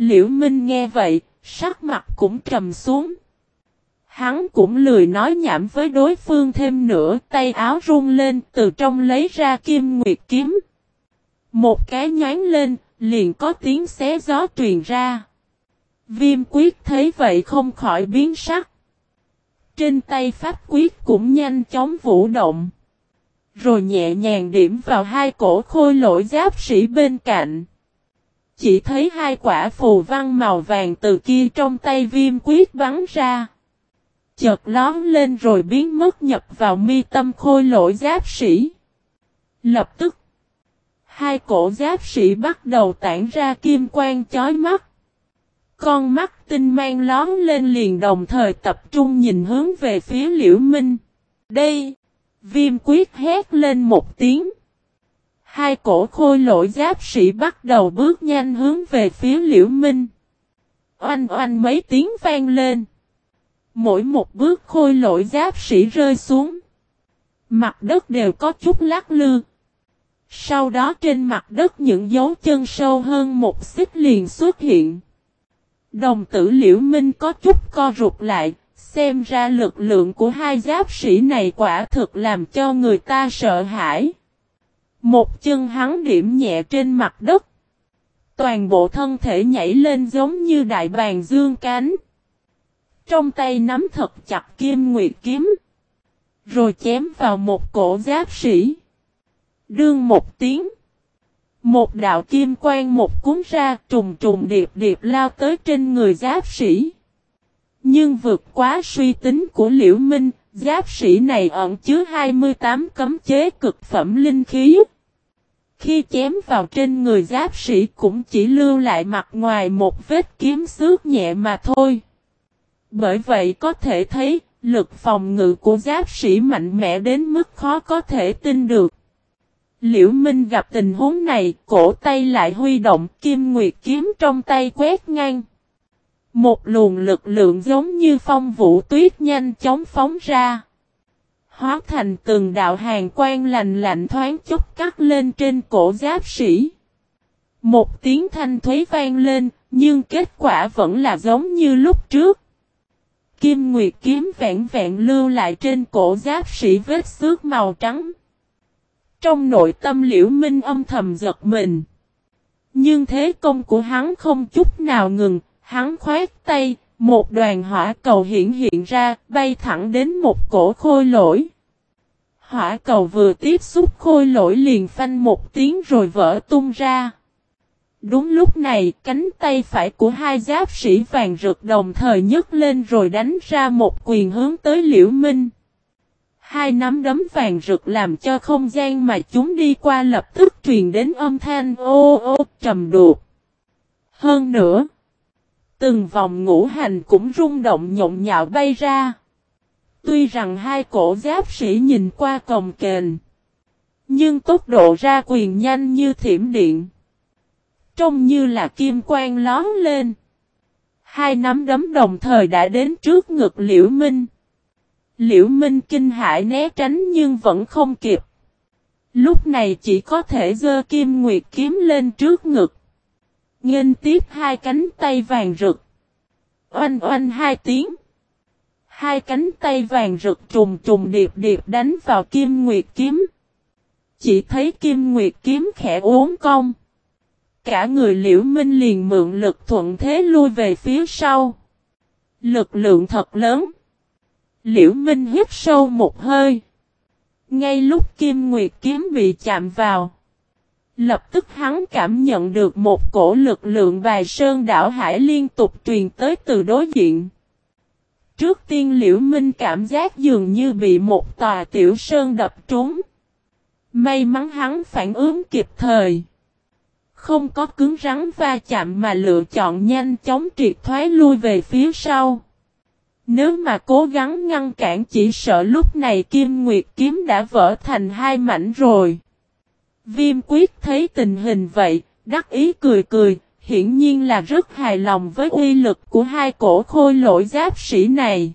Liễu Minh nghe vậy, sắc mặt cũng trầm xuống. Hắn cũng lười nói nhảm với đối phương thêm nữa, tay áo rung lên, từ trong lấy ra Kim Nguyệt kiếm. Một cái nhoáng lên, liền có tiếng xé gió truyền ra. Viêm quyết thấy vậy không khỏi biến sắc. Trên tay pháp quyết cũng nhanh chóng vũ động. Rồi nhẹ nhàng điểm vào hai cổ khôi lỗi giáp sĩ bên cạnh. Chỉ thấy hai quả phù văn màu vàng từ kia trong tay viêm quyết bắn ra. Chợt lóm lên rồi biến mất nhập vào mi tâm khôi lỗi giáp sĩ. Lập tức, hai cổ giáp sĩ bắt đầu tản ra kim quang chói mắt. Con mắt tinh mang lóm lên liền đồng thời tập trung nhìn hướng về phía Liễu Minh. Đây! Viêm quyết hét lên một tiếng. Hai cổ khôi lỗi giáp sĩ bắt đầu bước nhanh hướng về phía Liễu Minh. Oanh oanh mấy tiếng vang lên. Mỗi một bước khôi lỗi giáp sĩ rơi xuống. Mặt đất đều có chút lắc lư. Sau đó trên mặt đất những dấu chân sâu hơn một xích liền xuất hiện. Đồng tử Liễu Minh có chút co rụt lại, xem ra lực lượng của hai giáp sĩ này quả thực làm cho người ta sợ hãi. Một chân hắn điểm nhẹ trên mặt đất. Toàn bộ thân thể nhảy lên giống như đại bàng dương cánh. Trong tay nắm thật chặt Kim Nguyệt kiếm. Rồi chém vào một cổ giáp sĩ. Đương một tiếng. Một đạo kim quang một cuốn ra trùng trùng điệp điệp lao tới trên người giáp sĩ. Nhưng vượt quá suy tính của Liễu Minh, giáp sĩ này ẩn chứa 28 cấm chế cực phẩm linh khí. Khi chém vào trên người giáp sĩ cũng chỉ lưu lại mặt ngoài một vết kiếm xước nhẹ mà thôi. Bởi vậy có thể thấy, lực phòng ngự của giáp sĩ mạnh mẽ đến mức khó có thể tin được. Liễu Minh gặp tình huống này, cổ tay lại huy động Kim Nguyệt kiếm trong tay quét ngang. Một luồng lực lượng giống như phong vũ tuyết nhanh chóng phóng ra. Hóa thành từng đạo hàn quang lạnh lạnh thoáng chốc cắt lên trên cổ giáp sĩ. Một tiếng thanh thúy vang lên, nhưng kết quả vẫn là giống như lúc trước. Kim Nguyệt kiếm vẹn vẹn lưu lại trên cổ giáp sĩ vết xước màu trắng. Trong nội tâm Liễu Minh âm thầm giật mình. Nhưng thế công của hắn không chút nào ngừng, hắn khoát tay, một đoàn hỏa cầu hiện hiện ra, bay thẳng đến một cổ khôi lỗi. Hỏa cầu vừa tiếp xúc khôi lỗi liền phanh một tiếng rồi vỡ tung ra. Đúng lúc này, cánh tay phải của hai giáp sĩ vàng rực đồng thời nhấc lên rồi đánh ra một quyền hướng tới Liễu Minh. Hai nắm đấm vàng rực làm cho không gian mà chúng đi qua lập tức truyền đến âm thanh ô ô trầm đục. Hơn nữa, từng vòng ngũ hành cũng rung động nhộn nhạo bay ra. Tuy rằng hai cổ giáp sĩ nhìn qua cồng kềnh, nhưng tốc độ ra quyền nhanh như thiểm điện. Trông như là kim quang lón lên. Hai nắm đấm đồng thời đã đến trước ngực Liễu Minh. Liễu Minh kinh hãi né tránh nhưng vẫn không kịp. Lúc này chỉ có thể giơ Kim Nguyệt kiếm lên trước ngực. Nghênh tiếp hai cánh tay vàng rực. Oanh oanh hai tiếng. Hai cánh tay vàng rực trùng trùng điệp điệp đánh vào Kim Nguyệt kiếm. Chỉ thấy Kim Nguyệt kiếm khẽ uốn cong. Cả người Liễu Minh liền mượn lực thuận thế lui về phía sau. Lực lượng thật lớn. Liễu Minh hít sâu một hơi. Ngay lúc Kim Nguyệt kiếm bị chạm vào, lập tức hắn cảm nhận được một cổ lực lượng bài sơn đảo hải liên tục truyền tới từ đối diện. Trước tiên Liễu Minh cảm giác dường như bị một tòa tiểu sơn đập trúng. May mắn hắn phản ứng kịp thời. Không có cứng rắn va chạm mà lựa chọn nhanh chóng triệt thoái lui về phía sau. Nếu mà cố gắng ngăn cản chỉ sợ lúc này Kim Nguyệt kiếm đã vỡ thành hai mảnh rồi. Viêm quyết thấy tình hình vậy, đắc ý cười cười, hiển nhiên là rất hài lòng với uy lực của hai cổ khôi lỗi giáp sĩ này.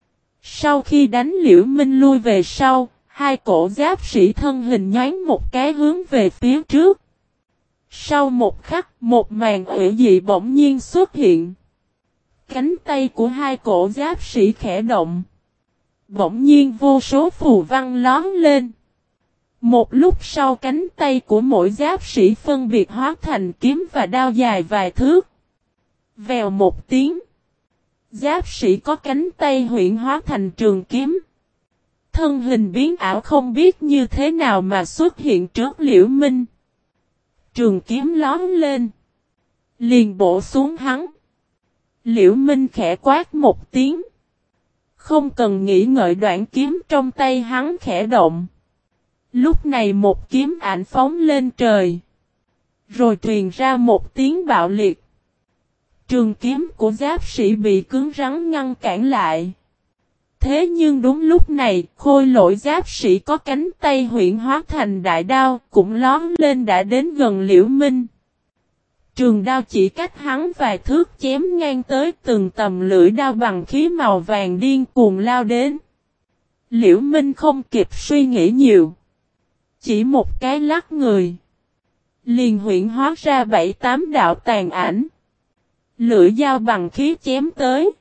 Sau khi đánh Liễu Minh lui về sau, hai cổ giáp sĩ thân hình nhoáng một cái hướng về phía trước. Sau một khắc, một màn ủy dị bỗng nhiên xuất hiện. Cánh tay của hai cổ giáp sĩ khẽ động. Bỗng nhiên vô số phù văn lóe lên. Một lúc sau cánh tay của mỗi giáp sĩ phân biệt hóa thành kiếm và đao dài vài thước. Vèo một tiếng. Giáp sĩ có cánh tay huyễn hóa thành trường kiếm. Thân hình biến ảo không biết như thế nào mà xuất hiện trước Liễu Minh. Trường kiếm lóe lên. Liền bổ xuống hắn. Liễu Minh khẽ quát một tiếng. Không cần nghĩ ngợi đoạn kiếm trong tay hắn khẽ động. Lúc này một kiếm ảnh phóng lên trời. Rồi truyền ra một tiếng bạo liệt. Trường kiếm của giáp sĩ bị cứng rắn ngăn cản lại. Thế nhưng đúng lúc này, khôi lỗi giáp sĩ có cánh tay huyễn hóa thành đại đao cũng lón lên đã đến gần Liễu Minh. Trường đao chỉ cách hắn vài thước chém ngang tới từng tầm lưỡi đao bằng khí màu vàng điên cuồng lao đến. Liễu Minh không kịp suy nghĩ nhiều. Chỉ một cái lắc người. Liền huyễn hóa ra 7-8 đạo tàn ảnh. Lưỡi dao bằng khí chém tới.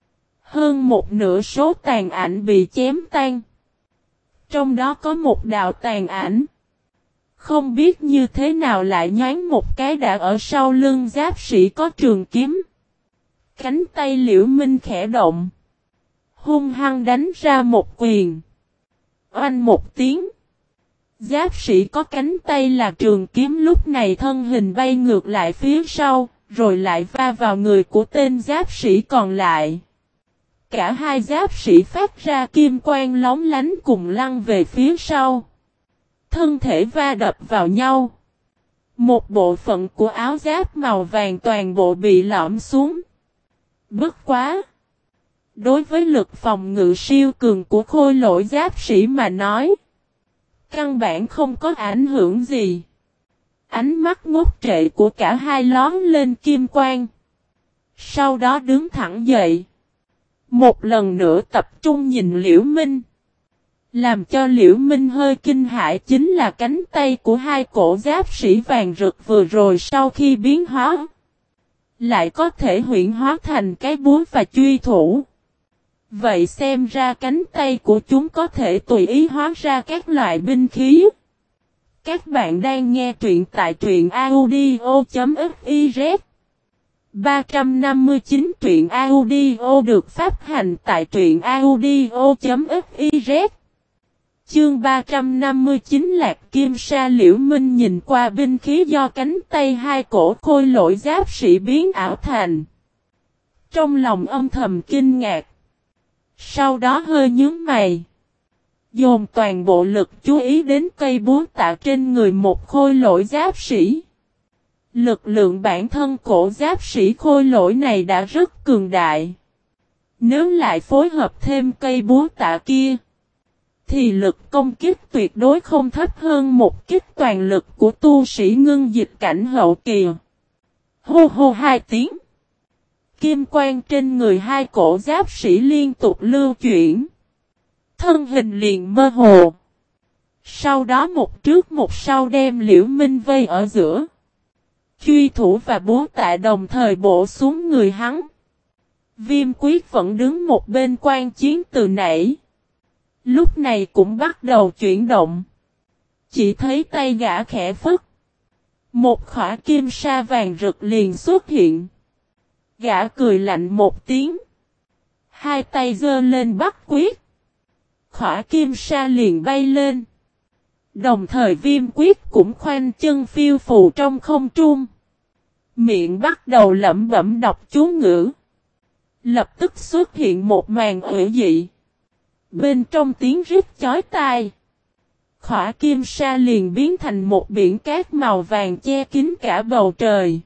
Hơn một nửa số tàn ảnh bị chém tan. Trong đó có một đạo tàn ảnh. Không biết như thế nào lại nhoáng một cái đã ở sau lưng giáp sĩ có trường kiếm. Cánh tay Liễu Minh khẽ động. Hung hăng đánh ra một quyền. Oanh một tiếng. Giáp sĩ có cánh tay là trường kiếm lúc này thân hình bay ngược lại phía sau, rồi lại va vào người của tên giáp sĩ còn lại. Cả hai giáp sĩ phát ra kim quang lóng lánh cùng lăn về phía sau. Thân thể va đập vào nhau. Một bộ phận của áo giáp màu vàng toàn bộ bị lõm xuống. Bất quá! Đối với lực phòng ngự siêu cường của khôi lỗi giáp sĩ mà nói, căn bản không có ảnh hưởng gì. Ánh mắt ngốc trệ của cả hai lón lên kim quang. Sau đó đứng thẳng dậy. Một lần nữa tập trung nhìn Liễu Minh. Làm cho Liễu Minh hơi kinh hãi chính là cánh tay của hai cổ giáp sĩ vàng rực vừa rồi sau khi biến hóa. Lại có thể huyễn hóa thành cái búa và truy thủ. Vậy xem ra cánh tay của chúng có thể tùy ý hóa ra các loại binh khí. Các bạn đang nghe truyện tại truyện audio.fiz 359 truyện audio được phát hành tại truyện audio.fiz. Chương 359 Lạc Kim Sa. Liễu Minh nhìn qua binh khí do cánh tay hai cổ khôi lỗi giáp sĩ biến ảo thành. Trong lòng âm thầm kinh ngạc. Sau đó hơi nhướng mày. Dồn toàn bộ lực chú ý đến cây búa tạ trên người một khôi lỗi giáp sĩ. Lực lượng bản thân cổ giáp sĩ khôi lỗi này đã rất cường đại. Nếu lại phối hợp thêm cây búa tạ kia, thì lực công kích tuyệt đối không thấp hơn một kích toàn lực của tu sĩ ngưng dịch cảnh hậu kỳ. Hô hô hai tiếng. Kim quang trên người hai cổ giáp sĩ liên tục lưu chuyển. Thân hình liền mơ hồ. Sau đó một trước một sau đem Liễu Minh vây ở giữa. Truy thủ và búa tạ đồng thời bổ xuống người hắn. Viêm quyết vẫn đứng một bên quan chiến từ nãy. Lúc này cũng bắt đầu chuyển động. Chỉ thấy tay gã khẽ phất. Một khỏa kim sa vàng rực liền xuất hiện. Gã cười lạnh một tiếng. Hai tay giơ lên bắt quyết. Khỏa kim sa liền bay lên. Đồng thời viêm quyết cũng khoanh chân phiêu phù trong không trung. Miệng bắt đầu lẩm bẩm đọc chú ngữ. Lập tức xuất hiện một màn ủy dị. Bên trong tiếng rít chói tai. Khỏa kim sa liền biến thành một biển cát màu vàng che kín cả bầu trời.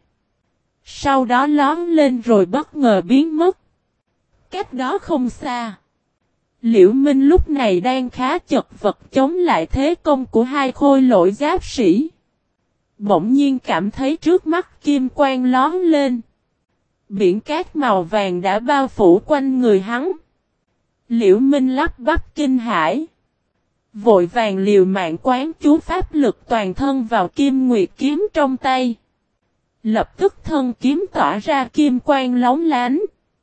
Sau đó lón lên rồi bất ngờ biến mất. Cách đó không xa. Liễu Minh lúc này đang khá chật vật chống lại thế công của hai khôi lỗi giáp sĩ. Bỗng nhiên cảm thấy trước mắt kim quang lón lên. Biển cát màu vàng đã bao phủ quanh người hắn. Liễu Minh lắp bắp kinh hãi. Vội vàng liều mạng quán chú pháp lực toàn thân vào Kim Nguyệt kiếm trong tay. Lập tức thân kiếm tỏa ra kim quang lóng lánh.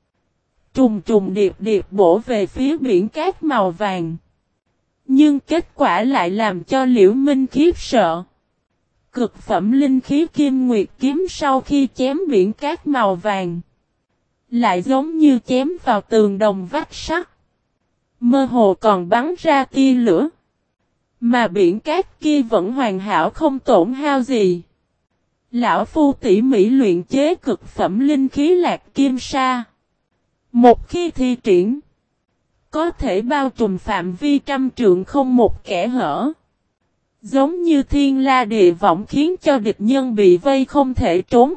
Trùng trùng điệp điệp bổ về phía biển cát màu vàng. Nhưng kết quả lại làm cho Liễu Minh khiếp sợ. Cực phẩm linh khí Kim Nguyệt kiếm sau khi chém biển cát màu vàng, lại giống như chém vào tường đồng vách sắt. Mơ hồ còn bắn ra tia lửa. Mà biển cát kia vẫn hoàn hảo không tổn hao gì. Lão phu tỉ mỉ luyện chế cực phẩm linh khí Lạc Kim Sa. Một khi thi triển, có thể bao trùm phạm vi trăm trượng không một kẽ hở. Giống như thiên la địa võng khiến cho địch nhân bị vây không thể trốn.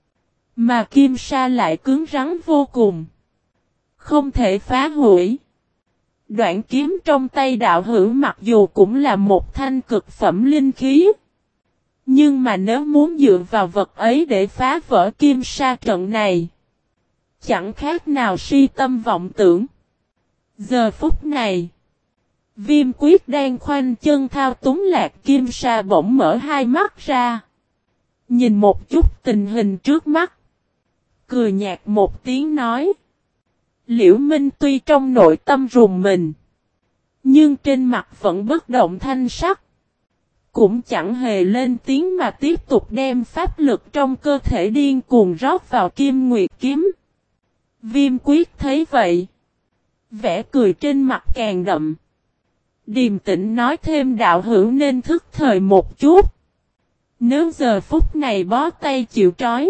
Mà Kim Sa lại cứng rắn vô cùng. Không thể phá hủy. Đoạn kiếm trong tay đạo hữu mặc dù cũng là một thanh cực phẩm linh khí. Nhưng mà nếu muốn dựa vào vật ấy để phá vỡ Kim Sa trận này, chẳng khác nào si tâm vọng tưởng. Giờ phút này, Viêm Quyết đang khoanh chân thao túng Lạc Kim Sa bỗng mở hai mắt ra. Nhìn một chút tình hình trước mắt. Cười nhạt một tiếng nói. Liễu Minh tuy trong nội tâm rùng mình, nhưng trên mặt vẫn bất động thanh sắc. Cũng chẳng hề lên tiếng mà tiếp tục đem pháp lực trong cơ thể điên cuồng rót vào Kim Nguyệt kiếm. Viêm Quyết thấy vậy, vẻ cười trên mặt càng đậm. Điềm tĩnh nói thêm đạo hữu nên thức thời một chút. Nếu giờ phút này bó tay chịu trói,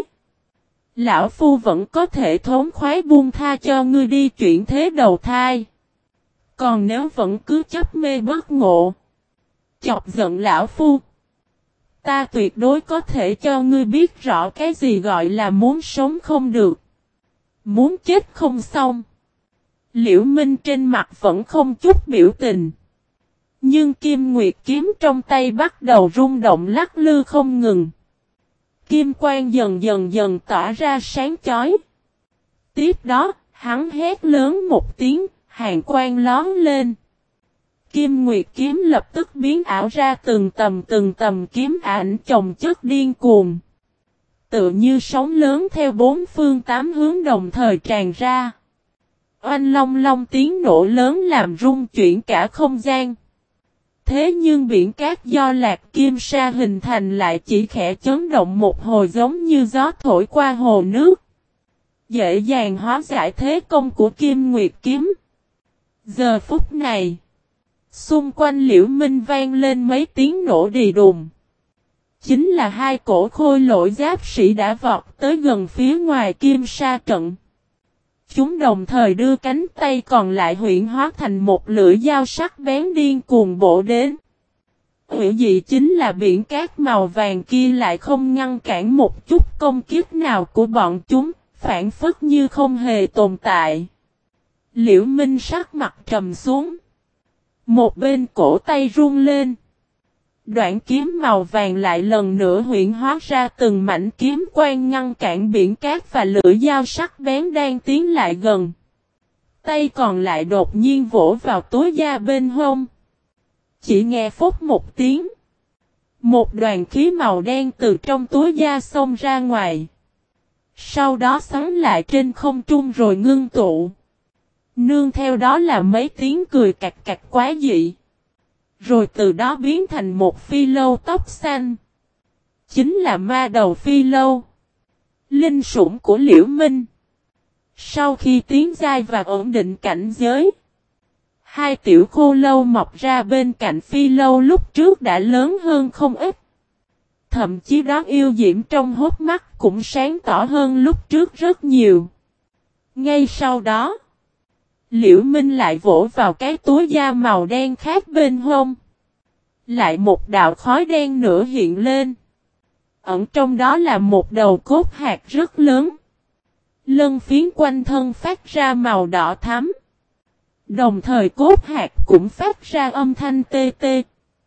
lão phu vẫn có thể thống khoái buông tha cho ngươi đi chuyển thế đầu thai. Còn nếu vẫn cứ chấp mê bất ngộ, chọc giận lão phu, ta tuyệt đối có thể cho ngươi biết rõ cái gì gọi là muốn sống không được, muốn chết không xong. Liễu Minh trên mặt vẫn không chút biểu tình. Nhưng Kim Nguyệt kiếm trong tay bắt đầu rung động lắc lư không ngừng. Kim quang dần tỏa ra sáng chói. Tiếp đó, hắn hét lớn một tiếng, hàn quang lóm lên. Kim Nguyệt kiếm lập tức biến ảo ra từng tầm kiếm ảnh chồng chất điên cuồng. Tựa như sóng lớn theo bốn phương tám hướng đồng thời tràn ra. Oanh long long tiếng nổ lớn làm rung chuyển cả không gian. Thế nhưng biển cát do Lạc Kim Sa hình thành lại chỉ khẽ chấn động một hồi giống như gió thổi qua hồ nước. Dễ dàng hóa giải thế công của Kim Nguyệt kiếm. Giờ phút này, xung quanh Liễu Minh vang lên mấy tiếng nổ đì đùng. Chính là hai cổ khôi lỗi giáp sĩ đã vọt tới gần phía ngoài Kim Sa trận. Chúng đồng thời đưa cánh tay còn lại huyễn hóa thành một lưỡi dao sắc bén điên cuồng bổ đến. Hữu dị chính là biển cát màu vàng kia lại không ngăn cản một chút công kích nào của bọn chúng, phản phất như không hề tồn tại. Liễu Minh sắc mặt trầm xuống. Một bên cổ tay run lên. Đoạn kiếm màu vàng lại lần nữa huyễn hóa ra từng mảnh kiếm quang ngăn cản biển cát và lưỡi dao sắc bén đang tiến lại gần. Tay còn lại đột nhiên vỗ vào túi da bên hông. Chỉ nghe phốt một tiếng. Một đoàn khí màu đen từ trong túi da xông ra ngoài. Sau đó xoắn lại trên không trung rồi ngưng tụ. Nương theo đó là mấy tiếng cười cạch cạch quá dị. Rồi từ đó biến thành một phi lâu tóc xanh. Chính là ma đầu phi lâu. Linh sủng của Liễu Minh. Sau khi tiến giai và ổn định cảnh giới, hai tiểu khô lâu mọc ra bên cạnh phi lâu lúc trước đã lớn hơn không ít. Thậm chí đó yêu diễm trong hốc mắt cũng sáng tỏ hơn lúc trước rất nhiều. Ngay sau đó, Liễu Minh lại vỗ vào cái túi da màu đen khác bên hông. Lại một đạo khói đen nữa hiện lên. Ẩn trong đó là một đầu cốt hạt rất lớn. Lân phiến quanh thân phát ra màu đỏ thắm. Đồng thời cốt hạt cũng phát ra âm thanh tê tê.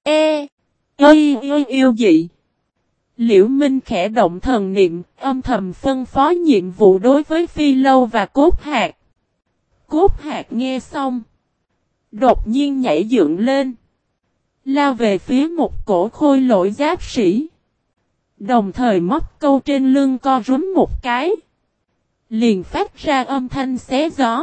Yêu dị. Liễu Minh khẽ động thần niệm, âm thầm phân phó nhiệm vụ đối với phi lâu và cốt hạt. Cốt hạt nghe xong, đột nhiên nhảy dựng lên. lao về phía một cổ khôi lỗi giáp sĩ. Đồng thời móc câu trên lưng co rúm một cái. Liền phát ra âm thanh xé gió.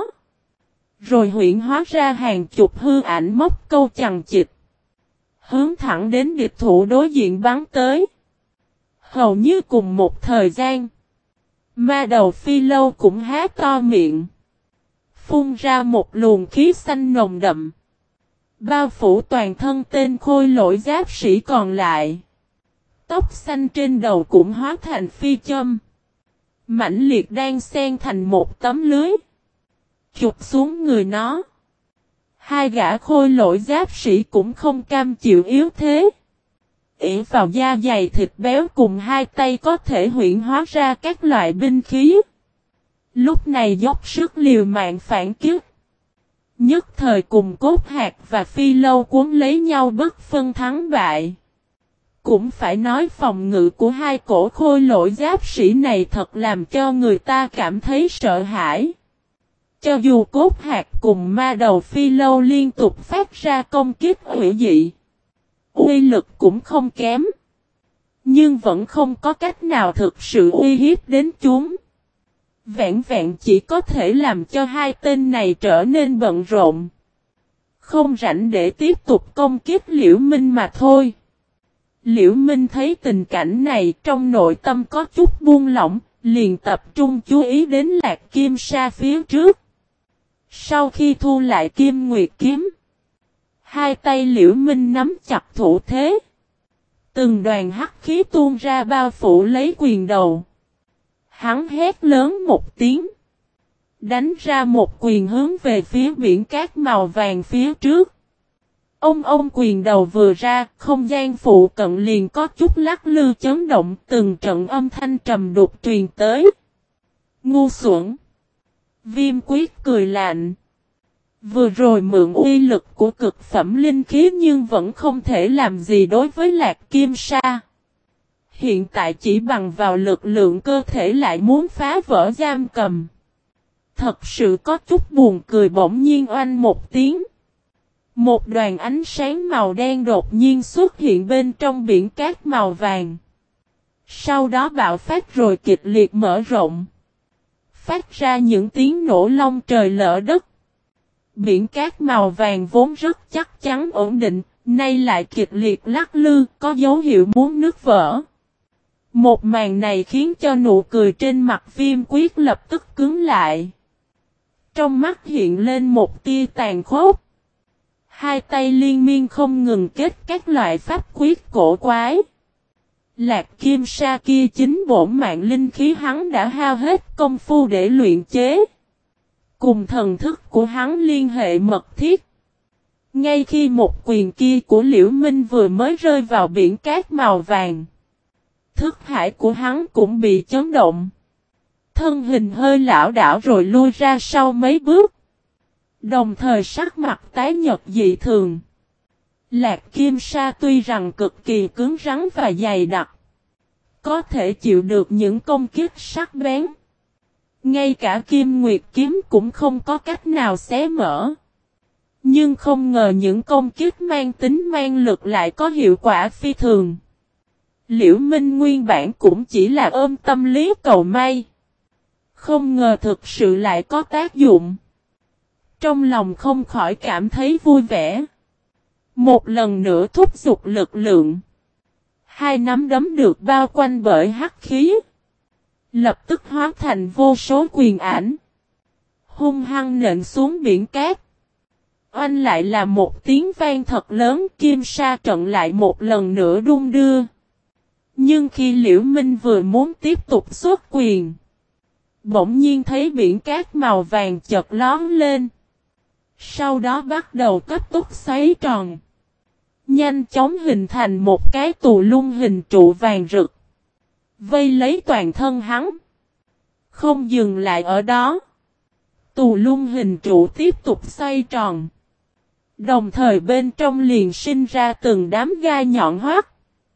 Rồi huyễn hóa ra hàng chục hư ảnh móc câu chằng chịt. Hướng thẳng đến địch thủ đối diện bắn tới. Hầu như cùng một thời gian. Ma đầu phi lâu cũng há to miệng. Phun ra một luồng khí xanh nồng đậm. Bao phủ toàn thân tên khôi lỗi giáp sĩ còn lại. Tóc xanh trên đầu cũng hóa thành phi châm. Mãnh liệt đang xen thành một tấm lưới. Chụp xuống người nó. Hai gã khôi lỗi giáp sĩ cũng không cam chịu yếu thế. ỷ vào da dày thịt béo cùng hai tay có thể huyễn hóa ra các loại binh khí. Lúc này dốc sức liều mạng phản kích. Nhất thời cùng Cốt Hạc và Phi Lâu cuốn lấy nhau bất phân thắng bại. Cũng phải nói phòng ngự của hai cổ khôi lỗi giáp sĩ này thật làm cho người ta cảm thấy sợ hãi. Cho dù Cốt Hạc cùng ma đầu Phi Lâu liên tục phát ra công kích hủy dị. Uy lực cũng không kém. Nhưng vẫn không có cách nào thực sự uy hiếp đến chúng. Vẹn vẹn chỉ có thể làm cho hai tên này trở nên bận rộn. Không rảnh để tiếp tục công kích Liễu Minh mà thôi. Liễu Minh thấy tình cảnh này trong nội tâm có chút buông lỏng, liền tập trung chú ý đến Lạc Kim Sa phía trước. Sau khi thu lại Kim Nguyệt kiếm, hai tay Liễu Minh nắm chặt thủ thế. Từng đoàn hắc khí tuôn ra bao phủ lấy quyền đầu. Hắn hét lớn một tiếng. Đánh ra một quyền hướng về phía biển cát màu vàng phía trước. Ông quyền đầu vừa ra, không gian phụ cận liền có chút lắc lư chấn động, từng trận âm thanh trầm đục truyền tới. Ngu xuẩn. Viêm quyết cười lạnh. Vừa rồi mượn uy lực của cực phẩm linh khí nhưng vẫn không thể làm gì đối với Lạc Kim Sa. Hiện tại chỉ bằng vào lực lượng cơ thể lại muốn phá vỡ giam cầm. Thật sự có chút buồn cười, bỗng nhiên oanh một tiếng. Một đoàn ánh sáng màu đen đột nhiên xuất hiện bên trong biển cát màu vàng. Sau đó bạo phát rồi kịch liệt mở rộng. Phát ra những tiếng nổ long trời lỡ đất. Biển cát màu vàng vốn rất chắc chắn ổn định, nay lại kịch liệt lắc lư, có dấu hiệu muốn nứt vỡ. Một màn này khiến cho nụ cười trên mặt Viêm Quyết lập tức cứng lại. Trong mắt hiện lên một tia tàn khốc. Hai tay liên miên không ngừng kết các loại pháp quyết cổ quái. Lạc Kim Sa kia chính bổn mạng linh khí hắn đã hao hết công phu để luyện chế. Cùng thần thức của hắn liên hệ mật thiết. Ngay khi một quyền kia của Liễu Minh vừa mới rơi vào biển cát màu vàng, thức hải của hắn cũng bị chấn động. Thân hình hơi lảo đảo rồi lui ra sau mấy bước. Đồng thời sắc mặt tái nhợt dị thường. Lạc Kim Sa tuy rằng cực kỳ cứng rắn và dày đặc, có thể chịu được những công kích sắc bén. Ngay cả Kim Nguyệt kiếm cũng không có cách nào xé mở. Nhưng không ngờ những công kích mang tính mang lực lại có hiệu quả phi thường. Liễu Minh nguyên bản cũng chỉ là ôm tâm lý cầu may. Không ngờ thực sự lại có tác dụng. Trong lòng không khỏi cảm thấy vui vẻ. Một lần nữa thúc giục lực lượng. Hai nắm đấm được bao quanh bởi hắc khí. Lập tức hóa thành vô số quyền ảnh. Hung hăng nện xuống biển cát. Oanh lại là một tiếng vang thật lớn, Kim Sa trận lại một lần nữa đung đưa. Nhưng khi Liễu Minh vừa muốn tiếp tục xuất quyền, bỗng nhiên thấy biển cát màu vàng chợt lóm lên. Sau đó bắt đầu cấp tốc xoáy tròn. Nhanh chóng hình thành một cái tù lung hình trụ vàng rực. Vây lấy toàn thân hắn. Không dừng lại ở đó. Tù lung hình trụ tiếp tục xoay tròn. Đồng thời bên trong liền sinh ra từng đám gai nhọn hoắt.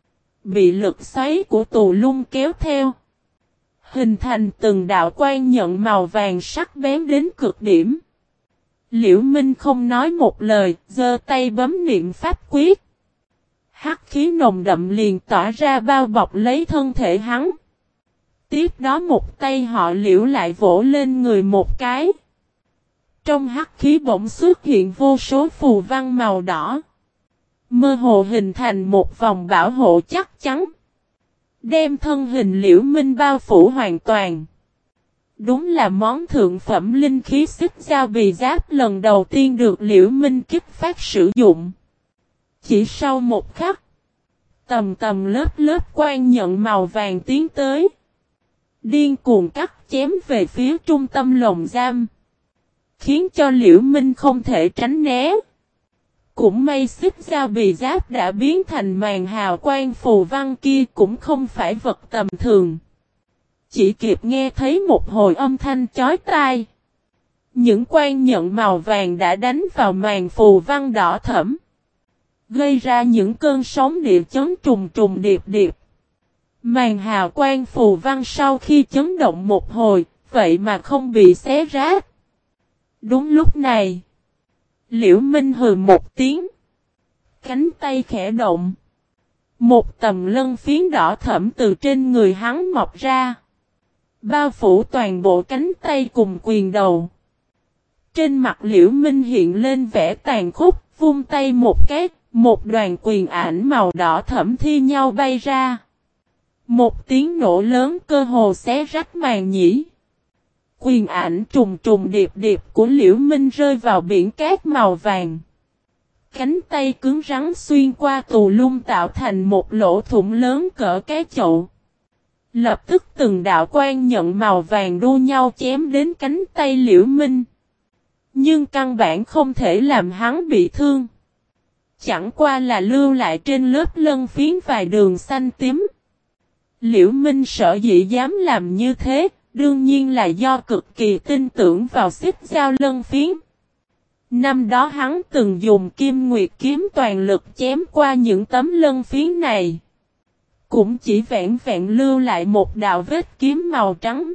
Bị lực xoáy của tù lung kéo theo. Hình thành từng đạo quang nhận màu vàng sắc bén đến cực điểm. Liễu Minh không nói một lời, giơ tay bấm niệm pháp quyết. Hắc khí nồng đậm liền tỏa ra bao bọc lấy thân thể hắn. Tiếp đó một tay họ Liễu lại vỗ lên người một cái. Trong hắc khí bỗng xuất hiện vô số phù văn màu đỏ. Mơ hồ hình thành một vòng bảo hộ chắc chắn. Đem thân hình Liễu Minh bao phủ hoàn toàn. Đúng là món thượng phẩm linh khí xích giao bì giáp lần đầu tiên được Liễu Minh kích phát sử dụng. Chỉ sau một khắc, tầm tầm lớp lớp quan nhận màu vàng tiến tới. Điên cuồng cắt chém về phía trung tâm lồng giam. Khiến cho Liễu Minh không thể tránh né. Cũng may xích giao bì giáp đã biến thành màn hào quang phù văn kia cũng không phải vật tầm thường. Chỉ kịp nghe thấy một hồi âm thanh chói tai. Những quan nhận màu vàng đã đánh vào màn phù văn đỏ thẫm. Gây ra những cơn sóng địa chấn trùng trùng điệp điệp. Màn hào quang phù văn sau khi chấn động một hồi, vậy mà không bị xé rách. Đúng lúc này, Liễu Minh hừ một tiếng. Cánh tay khẽ động. Một tầng lân phiến đỏ thẫm từ trên người hắn mọc ra. Bao phủ toàn bộ cánh tay cùng quyền đầu. Trên mặt Liễu Minh hiện lên vẻ tàn khốc, vung tay một cái, một đoàn quyền ảnh màu đỏ thẫm thi nhau bay ra. Một tiếng nổ lớn cơ hồ xé rách màn nhĩ. Quyền ảnh trùng trùng điệp điệp của Liễu Minh rơi vào biển cát màu vàng. Cánh tay cứng rắn xuyên qua tù lung tạo thành một lỗ thủng lớn cỡ cái chậu. Lập tức từng đạo quan nhận màu vàng đua nhau chém đến cánh tay Liễu Minh. Nhưng căn bản không thể làm hắn bị thương. Chẳng qua là lưu lại trên lớp lân phiến vài đường xanh tím. Liễu Minh sở dĩ dám làm như thế, đương nhiên là do cực kỳ tin tưởng vào xích giao lân phiến. Năm đó hắn từng dùng Kim Nguyệt kiếm toàn lực chém qua những tấm lân phiến này. Cũng chỉ vẹn vẹn lưu lại một đạo vết kiếm màu trắng.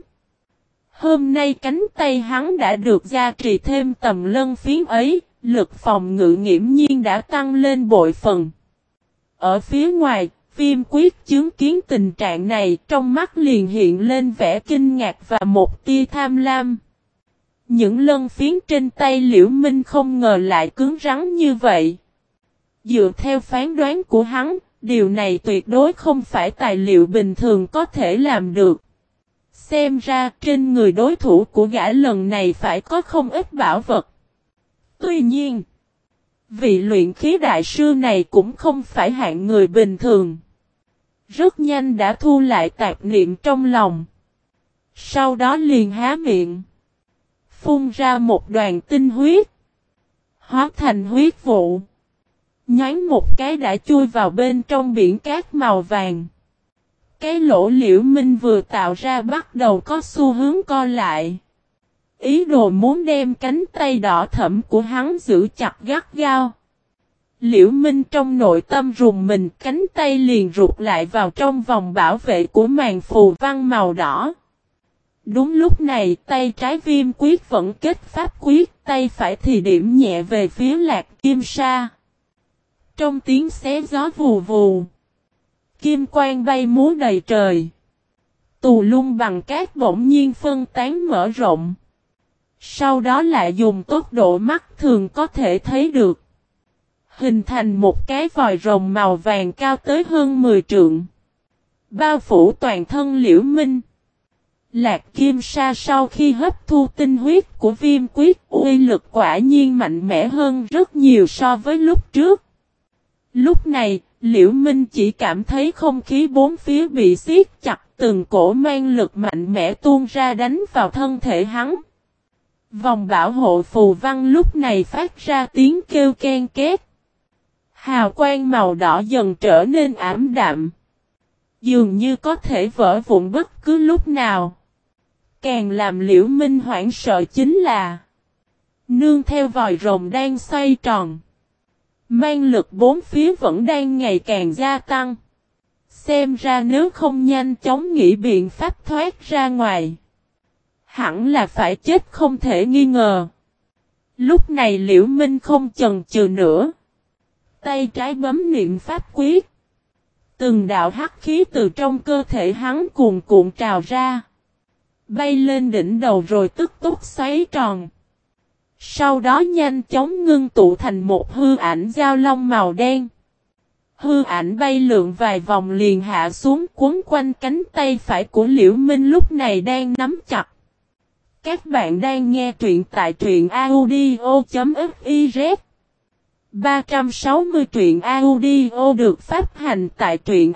Hôm nay cánh tay hắn đã được gia trì thêm tầm lân phiến ấy, lực phòng ngự nghiễm nhiên đã tăng lên bội phần. Ở phía ngoài, Viêm Quyết chứng kiến tình trạng này, trong mắt liền hiện lên vẻ kinh ngạc và một tia tham lam. Những lân phiến trên tay Liễu Minh không ngờ lại cứng rắn như vậy. Dựa theo phán đoán của hắn, điều này tuyệt đối không phải tài liệu bình thường có thể làm được. Xem ra trên người đối thủ của gã lần này phải có không ít bảo vật. Tuy nhiên, vị luyện khí đại sư này cũng không phải hạng người bình thường. Rất nhanh đã thu lại tạp niệm trong lòng. Sau đó liền há miệng. Phun ra một đoàn tinh huyết. Hóa thành huyết vụ. Nhoáng một cái đã chui vào bên trong biển cát màu vàng. Cái lỗ Liễu Minh vừa tạo ra bắt đầu có xu hướng co lại. Ý đồ muốn đem cánh tay đỏ thẫm của hắn giữ chặt gắt gao. Liễu Minh trong nội tâm rùng mình, cánh tay liền rụt lại vào trong vòng bảo vệ của màn phù văn màu đỏ. Đúng lúc này tay trái Viêm Quyết vẫn kết pháp quyết, tay phải thì điểm nhẹ về phía Lạc Kim Sa. Trong tiếng xé gió vù vù, kim quang bay múa đầy trời. Tù lung bằng cát bỗng nhiên phân tán mở rộng. Sau đó lại dùng tốc độ mắt thường có thể thấy được. Hình thành một cái vòi rồng màu vàng cao tới hơn 10 trượng. Bao phủ toàn thân Liễu Minh. Lạc Kim Sa sau khi hấp thu tinh huyết của Viêm Quyết, uy lực quả nhiên mạnh mẽ hơn rất nhiều so với lúc trước. Lúc này, Liễu Minh chỉ cảm thấy không khí bốn phía bị siết chặt, từng cổ mang lực mạnh mẽ tuôn ra đánh vào thân thể hắn. Vòng bảo hộ phù văn lúc này phát ra tiếng kêu ken két. Hào quang màu đỏ dần trở nên ảm đạm. Dường như có thể vỡ vụn bất cứ lúc nào. Càng làm Liễu Minh hoảng sợ chính là nương theo vòi rồng đang xoay tròn. Mang lực bốn phía vẫn đang ngày càng gia tăng. Xem ra nếu không nhanh chóng nghĩ biện pháp thoát ra ngoài, hẳn là phải chết không thể nghi ngờ. Lúc này Liễu Minh không chần chừ nữa. Tay trái bấm niệm pháp quyết. Từng đạo hắc khí từ trong cơ thể hắn cuồn cuộn trào ra. Bay lên đỉnh đầu rồi tức tốc xoáy tròn. Sau đó nhanh chóng ngưng tụ thành một hư ảnh giao long màu đen. Hư ảnh bay lượn vài vòng liền hạ xuống quấn quanh cánh tay phải của Liễu Minh lúc này đang nắm chặt. Các bạn đang nghe truyện tại truyện audio.fiz 360 truyện audio được phát hành tại truyện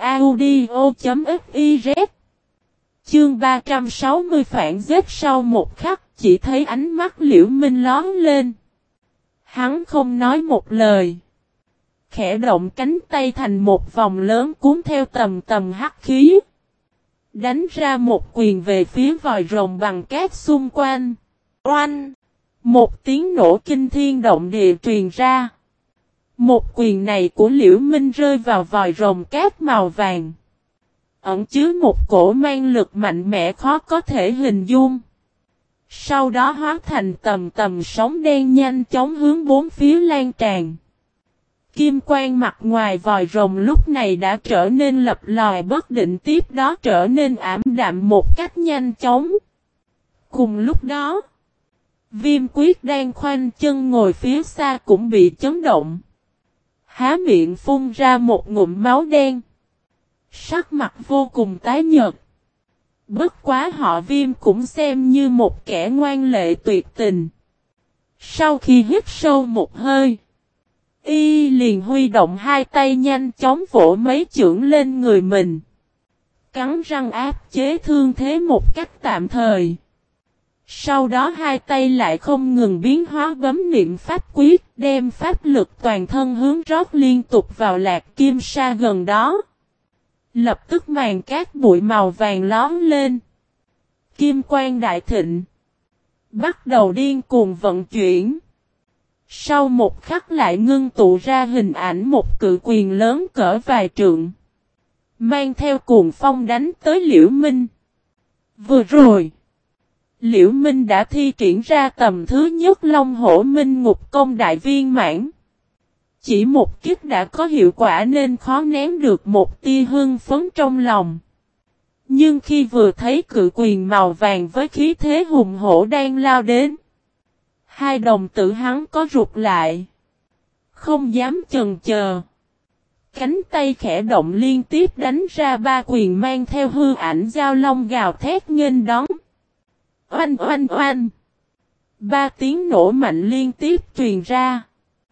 audio.fiz. Chương 360 phản giết sau một khắc chỉ thấy ánh mắt Liễu Minh lóe lên. Hắn không nói một lời. Khẽ động cánh tay thành một vòng lớn cuốn theo tầm tầm hắc khí. Đánh ra một quyền về phía vòi rồng bằng cát xung quanh. Oanh! Một tiếng nổ kinh thiên động địa truyền ra. Một quyền này của Liễu Minh rơi vào vòi rồng cát màu vàng. Ẩn chứa một cổ mang lực mạnh mẽ khó có thể hình dung. Sau đó hóa thành tầm tầm sóng đen nhanh chóng hướng bốn phía lan tràn. Kim quang mặt ngoài vòi rồng lúc này đã trở nên lập lòi bất định tiếp đó trở nên ảm đạm một cách nhanh chóng. Cùng lúc đó, Viêm Quyết đang khoanh chân ngồi phía xa cũng bị chấn động. Há miệng phun ra một ngụm máu đen. Sắc mặt vô cùng tái nhợt. Bất quá họ Viêm cũng xem như một kẻ ngoan lệ tuyệt tình. Sau khi hít sâu một hơi, y liền huy động hai tay nhanh chóng vỗ mấy chưởng lên người mình. Cắn răng áp chế thương thế một cách tạm thời. Sau đó hai tay lại không ngừng biến hóa bấm niệm pháp quyết, đem pháp lực toàn thân hướng rót liên tục vào Lạc Kim Sa gần đó. Lập tức màn cát bụi màu vàng lóm lên. Kim quang đại thịnh. Bắt đầu điên cuồng vận chuyển. Sau một khắc lại ngưng tụ ra hình ảnh một cự quyền lớn cỡ vài trượng. Mang theo cuồng phong đánh tới Liễu Minh. Vừa rồi, Liễu Minh đã thi triển ra tầm thứ nhất Long Hổ Minh Ngục Công đại viên mãn. Chỉ một kích đã có hiệu quả nên khó nén được một tia hưng phấn trong lòng. Nhưng khi vừa thấy cự quyền màu vàng với khí thế hùng hổ đang lao đến, hai đồng tử hắn có rụt lại. Không dám chần chờ. Cánh tay khẽ động liên tiếp đánh ra ba quyền mang theo hư ảnh giao long gào thét nghênh đón. Oanh oanh oanh. Ba tiếng nổ mạnh liên tiếp truyền ra.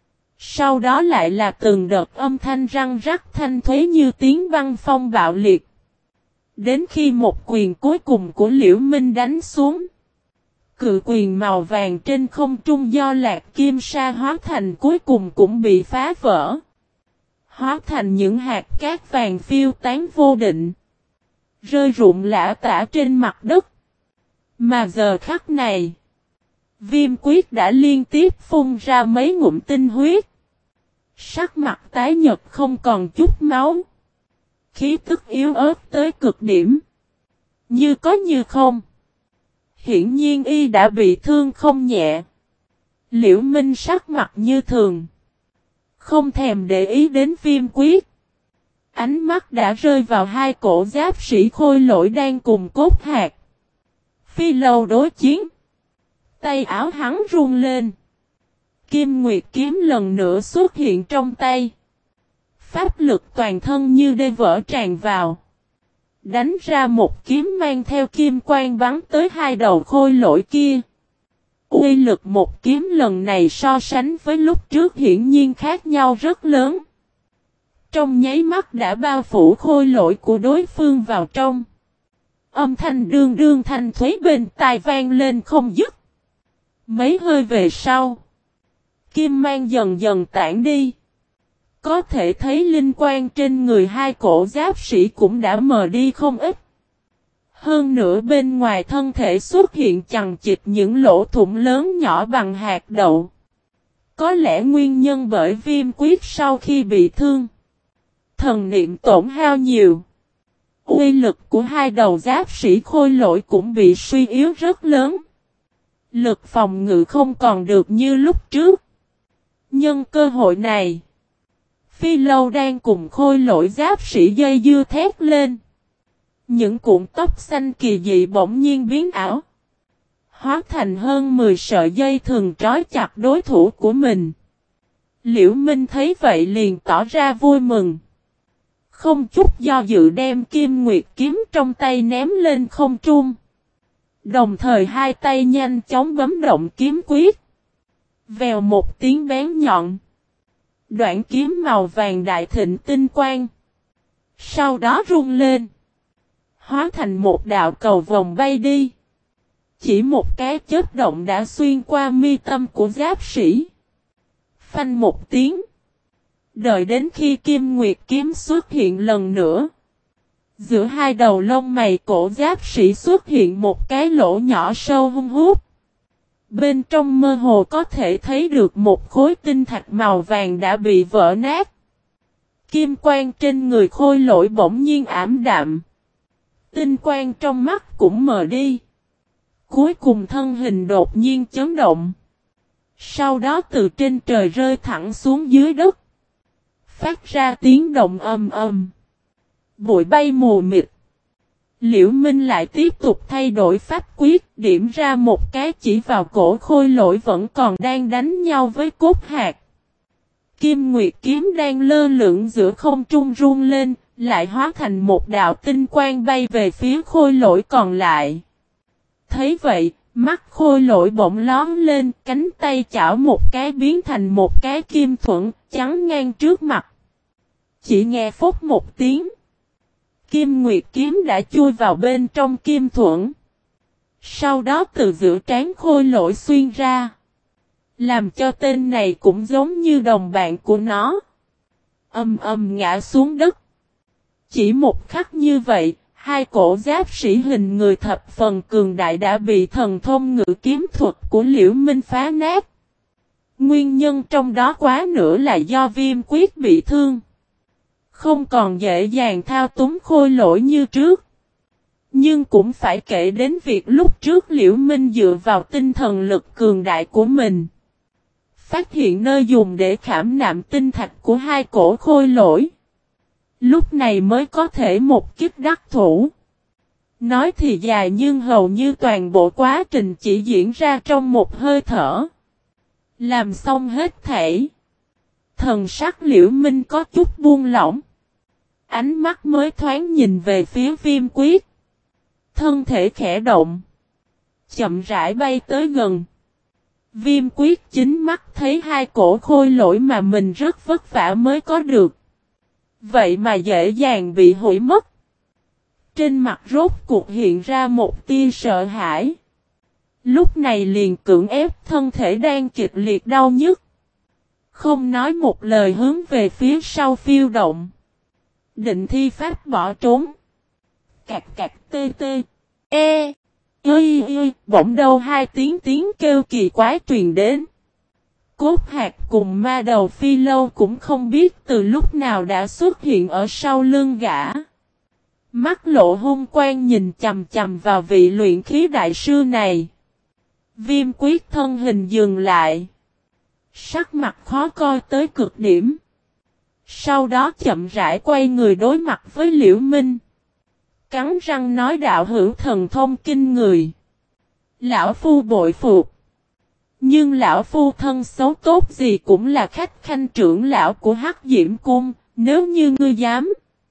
Sau đó lại là từng đợt âm thanh răng rắc thanh thuế như tiếng băng phong bạo liệt. Đến khi một quyền cuối cùng của Liễu Minh đánh xuống, cự quyền màu vàng trên không trung do Lạc Kim Sa hóa thành cuối cùng cũng bị phá vỡ. Hóa thành những hạt cát vàng phiêu tán vô định. Rơi rụng lả tả trên mặt đất. Mà giờ khắc này, Viêm Quyết đã liên tiếp phun ra mấy ngụm tinh huyết. Sắc mặt tái nhợt không còn chút máu. Khí tức yếu ớt tới cực điểm. Như có như không. Hiển nhiên y đã bị thương không nhẹ. Liễu Minh sắc mặt như thường. Không thèm để ý đến Viêm Quyết. Ánh mắt đã rơi vào hai cổ giáp sĩ khôi lỗi đang cùng cốt hạt. Phi lâu đối chiến. Tay áo hắn run lên. Kim Nguyệt kiếm lần nữa xuất hiện trong tay. Pháp lực toàn thân như đê vỡ tràn vào. Đánh ra một kiếm mang theo kim quang bắn tới hai đầu khôi lỗi kia. Uy lực một kiếm lần này so sánh với lúc trước hiển nhiên khác nhau rất lớn. Trong nháy mắt đã bao phủ khôi lỗi của đối phương vào trong. Âm thanh đương đương thanh thuế bên tai vang lên không dứt. Mấy hơi về sau, kim mang dần dần tản đi. Có thể thấy linh quang trên người hai cổ giáp sĩ cũng đã mờ đi không ít. Hơn nữa bên ngoài thân thể xuất hiện chằng chịt những lỗ thủng lớn nhỏ bằng hạt đậu. Có lẽ nguyên nhân bởi Viêm Quyết sau khi bị thương, thần niệm tổn hao nhiều. Uy lực của hai đầu giáp sĩ khôi lỗi cũng bị suy yếu rất lớn. Lực phòng ngự không còn được như lúc trước. Nhân cơ hội này, Phi Lâu đang cùng Khôi Lỗi giáp sĩ dây dưa thét lên. Những cuộn tóc xanh kỳ dị bỗng nhiên biến ảo, hóa thành hơn 10 sợi dây thừng trói chặt đối thủ của mình. Liễu Minh thấy vậy liền tỏ ra vui mừng. Không chút do dự đem Kim Nguyệt kiếm trong tay ném lên không trung. Đồng thời hai tay nhanh chóng bấm động kiếm quyết. Vèo một tiếng bén nhọn. Đoạn kiếm màu vàng đại thịnh tinh quang. Sau đó rung lên. Hóa thành một đạo cầu vòng bay đi. Chỉ một cái chớp động đã xuyên qua mi tâm của giáp sĩ. Phanh một tiếng. Đợi đến khi Kim Nguyệt kiếm xuất hiện lần nữa. Giữa hai đầu lông mày cổ giáp sĩ xuất hiện một cái lỗ nhỏ sâu hun hút. Bên trong mơ hồ có thể thấy được một khối tinh thạch màu vàng đã bị vỡ nát. Kim quang trên người Khôi Lỗi bỗng nhiên ảm đạm. Tinh quang trong mắt cũng mờ đi. Cuối cùng thân hình đột nhiên chấn động. Sau đó từ trên trời rơi thẳng xuống dưới đất. Phát ra tiếng động ầm ầm. Bụi bay mù mịt. Liễu Minh lại tiếp tục thay đổi pháp quyết, điểm ra một cái chỉ vào cổ Khôi Lỗi vẫn còn đang đánh nhau với cốt hạt. Kim Nguyệt kiếm đang lơ lửng giữa không trung rung lên, lại hóa thành một đạo tinh quang bay về phía Khôi Lỗi còn lại. Thấy vậy, mắt Khôi Lỗi bỗng lóm lên, cánh tay chảo một cái biến thành một cái kim thuẫn, chắn ngang trước mặt. Chỉ nghe phốt một tiếng. Kim Nguyệt kiếm đã chui vào bên trong kim thuẫn. Sau đó từ giữa trán Khôi Lỗi xuyên ra. Làm cho tên này cũng giống như đồng bạn của nó. Ầm ầm ngã xuống đất. Chỉ một khắc như vậy, hai cổ giáp sĩ hình người thập phần cường đại đã bị thần thông ngự kiếm thuật của Liễu Minh phá nát. Nguyên nhân trong đó quá nữa là do Viêm Quyết bị thương. Không còn dễ dàng thao túng Khôi Lỗi như trước. Nhưng cũng phải kể đến việc lúc trước Liễu Minh dựa vào tinh thần lực cường đại của mình. Phát hiện nơi dùng để khảm nạm tinh thạch của hai cổ Khôi Lỗi. Lúc này mới có thể một kích đắc thủ. Nói thì dài nhưng hầu như toàn bộ quá trình chỉ diễn ra trong một hơi thở. Làm xong hết thảy. Thần sắc Liễu Minh có chút buông lỏng. Ánh mắt mới thoáng nhìn về phía Viêm Quyết. Thân thể khẽ động. Chậm rãi bay tới gần. Viêm Quyết chính mắt thấy hai cổ Khôi Lỗi mà mình rất vất vả mới có được. Vậy mà dễ dàng bị hủy mất. Trên mặt rốt cuộc hiện ra một tia sợ hãi. Lúc này liền cưỡng ép thân thể đang kịch liệt đau nhức. Không nói một lời hướng về phía sau phiêu động. Định thi pháp bỏ trốn. Cạc cạc tê tê. Bỗng đâu hai tiếng kêu kỳ quái truyền đến. Cốt hạt cùng ma đầu Phi Lâu cũng không biết từ lúc nào đã xuất hiện ở sau lưng gã. Mắt lộ hung quang nhìn chầm chầm vào vị luyện khí đại sư này. Viêm Quyết thân hình dừng lại. Sắc mặt khó coi tới cực điểm. Sau đó chậm rãi quay người đối mặt với Liễu Minh. Cắn răng nói đạo hữu thần thông kinh người. Lão phu bội phục. Nhưng lão phu thân xấu tốt gì cũng là khách khanh trưởng lão của Hắc Diễm Cung. Nếu như ngươi dám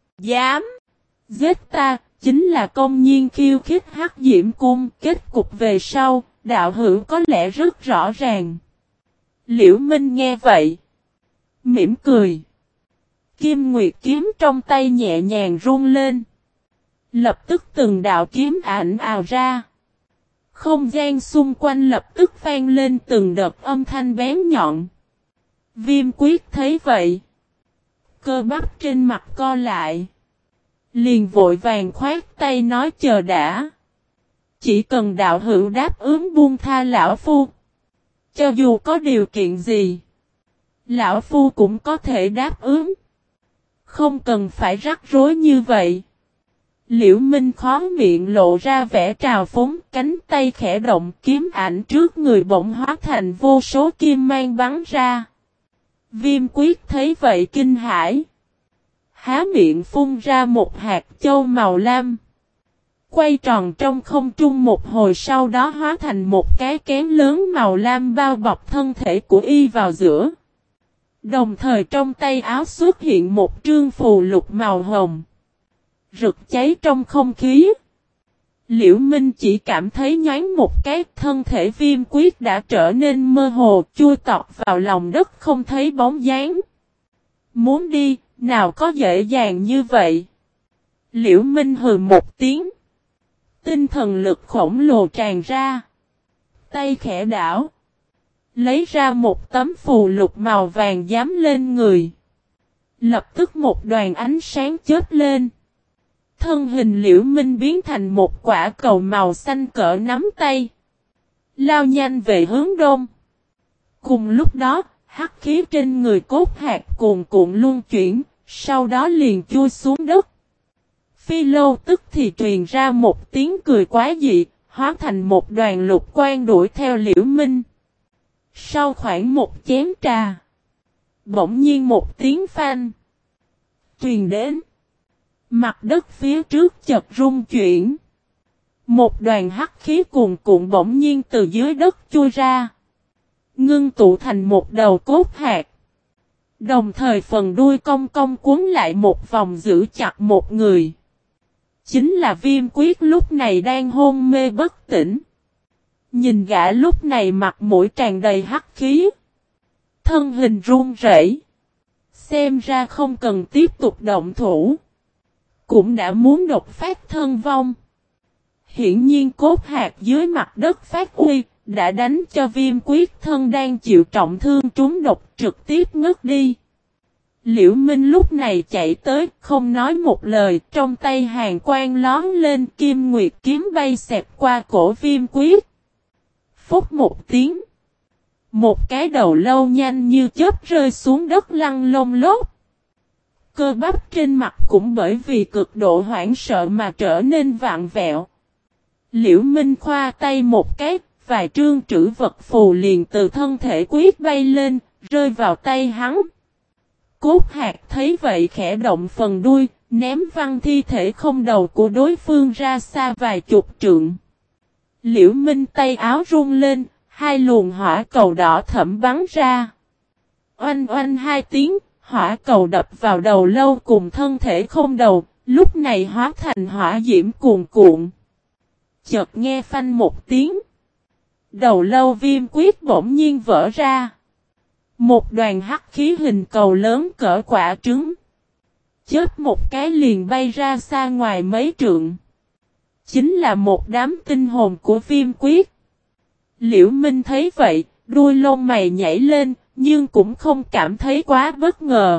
giết ta, chính là công nhiên khiêu khích Hắc Diễm Cung. Kết cục về sau, đạo hữu có lẽ rất rõ ràng. Liễu Minh nghe vậy. Mỉm cười. Kim Nguyệt kiếm trong tay nhẹ nhàng run lên. Lập tức từng đạo kiếm ảnh ào ra. Không gian xung quanh lập tức vang lên từng đợt âm thanh bén nhọn. Viêm Quyết thấy vậy. Cơ bắp trên mặt co lại. Liền vội vàng khoát tay nói chờ đã. Chỉ cần đạo hữu đáp ứng buông tha lão phu. Cho dù có điều kiện gì. Lão phu cũng có thể đáp ứng. Không cần phải rắc rối như vậy. Liễu Minh khó miệng lộ ra vẻ trào phúng, cánh tay khẽ động kiếm ảnh trước người bỗng hóa thành vô số kim mang bắn ra. Viêm quyết thấy vậy kinh hãi. Há miệng phun ra một hạt châu màu lam. Quay tròn trong không trung một hồi sau đó hóa thành một cái kén lớn màu lam bao bọc thân thể của y vào giữa. Đồng thời trong tay áo xuất hiện một trương phù lục màu hồng. Rực cháy trong không khí. Liễu Minh chỉ cảm thấy nhoáng một cái thân thể Viêm quyết đã trở nên mơ hồ chui tọt vào lòng đất không thấy bóng dáng. Muốn đi, nào có dễ dàng như vậy. Liễu Minh hừ một tiếng. Tinh thần lực khổng lồ tràn ra. Tay khẽ đảo. Lấy ra một tấm phù lục màu vàng dám lên người. Lập tức một đoàn ánh sáng chớp lên. Thân hình Liễu Minh biến thành một quả cầu màu xanh cỡ nắm tay. Lao nhanh về hướng đông. Cùng lúc đó, hắc khí trên người Cốt Hạc cuồn cuộn luân chuyển, sau đó liền chui xuống đất. Phi Lâu tức thì truyền ra một tiếng cười quá dị, hóa thành một đoàn lục quang đuổi theo Liễu Minh. Sau khoảng một chén trà, bỗng nhiên một tiếng phanh truyền đến. Mặt đất phía trước chợt rung chuyển. Một đoàn hắc khí cuồn cuộn bỗng nhiên từ dưới đất chui ra. Ngưng tụ thành một đầu cốt hạc. Đồng thời phần đuôi cong cong cuốn lại một vòng giữ chặt một người. Chính là Viêm quyết lúc này đang hôn mê bất tỉnh. Nhìn gã lúc này mặt mũi tràn đầy hắc khí. Thân hình run rẩy. Xem ra không cần tiếp tục động thủ. Cũng đã muốn đột phát thân vong. Hiển nhiên cốt hạt dưới mặt đất phát uy, đã đánh cho Viêm quyết thân đang chịu trọng thương trúng độc trực tiếp ngất đi. Liễu Minh lúc này chạy tới, không nói một lời, trong tay hàn quang lón lên kim nguyệt kiếm bay xẹt qua cổ Viêm quyết. Phúc một tiếng. Một cái đầu lâu nhanh như chớp rơi xuống đất lăn lông lốt. Cơ bắp trên mặt cũng bởi vì cực độ hoảng sợ mà trở nên vặn vẹo. Liễu Minh khoa tay một cái, vài trương trữ vật phù liền từ thân thể quyết bay lên, rơi vào tay hắn. Cốt hạt thấy vậy khẽ động phần đuôi, ném văng thi thể không đầu của đối phương ra xa vài chục trượng. Liễu Minh tay áo rung lên, hai luồng hỏa cầu đỏ thẫm bắn ra. Oanh oanh hai tiếng, hỏa cầu đập vào đầu lâu cùng thân thể không đầu, lúc này hóa thành hỏa diễm cuồn cuộn. Chợt nghe phanh một tiếng. Đầu lâu Viêm quyết bỗng nhiên vỡ ra. Một đoàn hắc khí hình cầu lớn cỡ quả trứng. Chớp một cái liền bay ra xa ngoài mấy trượng. Chính là một đám tinh hồn của Viêm quyết. Liễu Minh thấy vậy, đuôi lông mày nhảy lên, nhưng cũng không cảm thấy quá bất ngờ.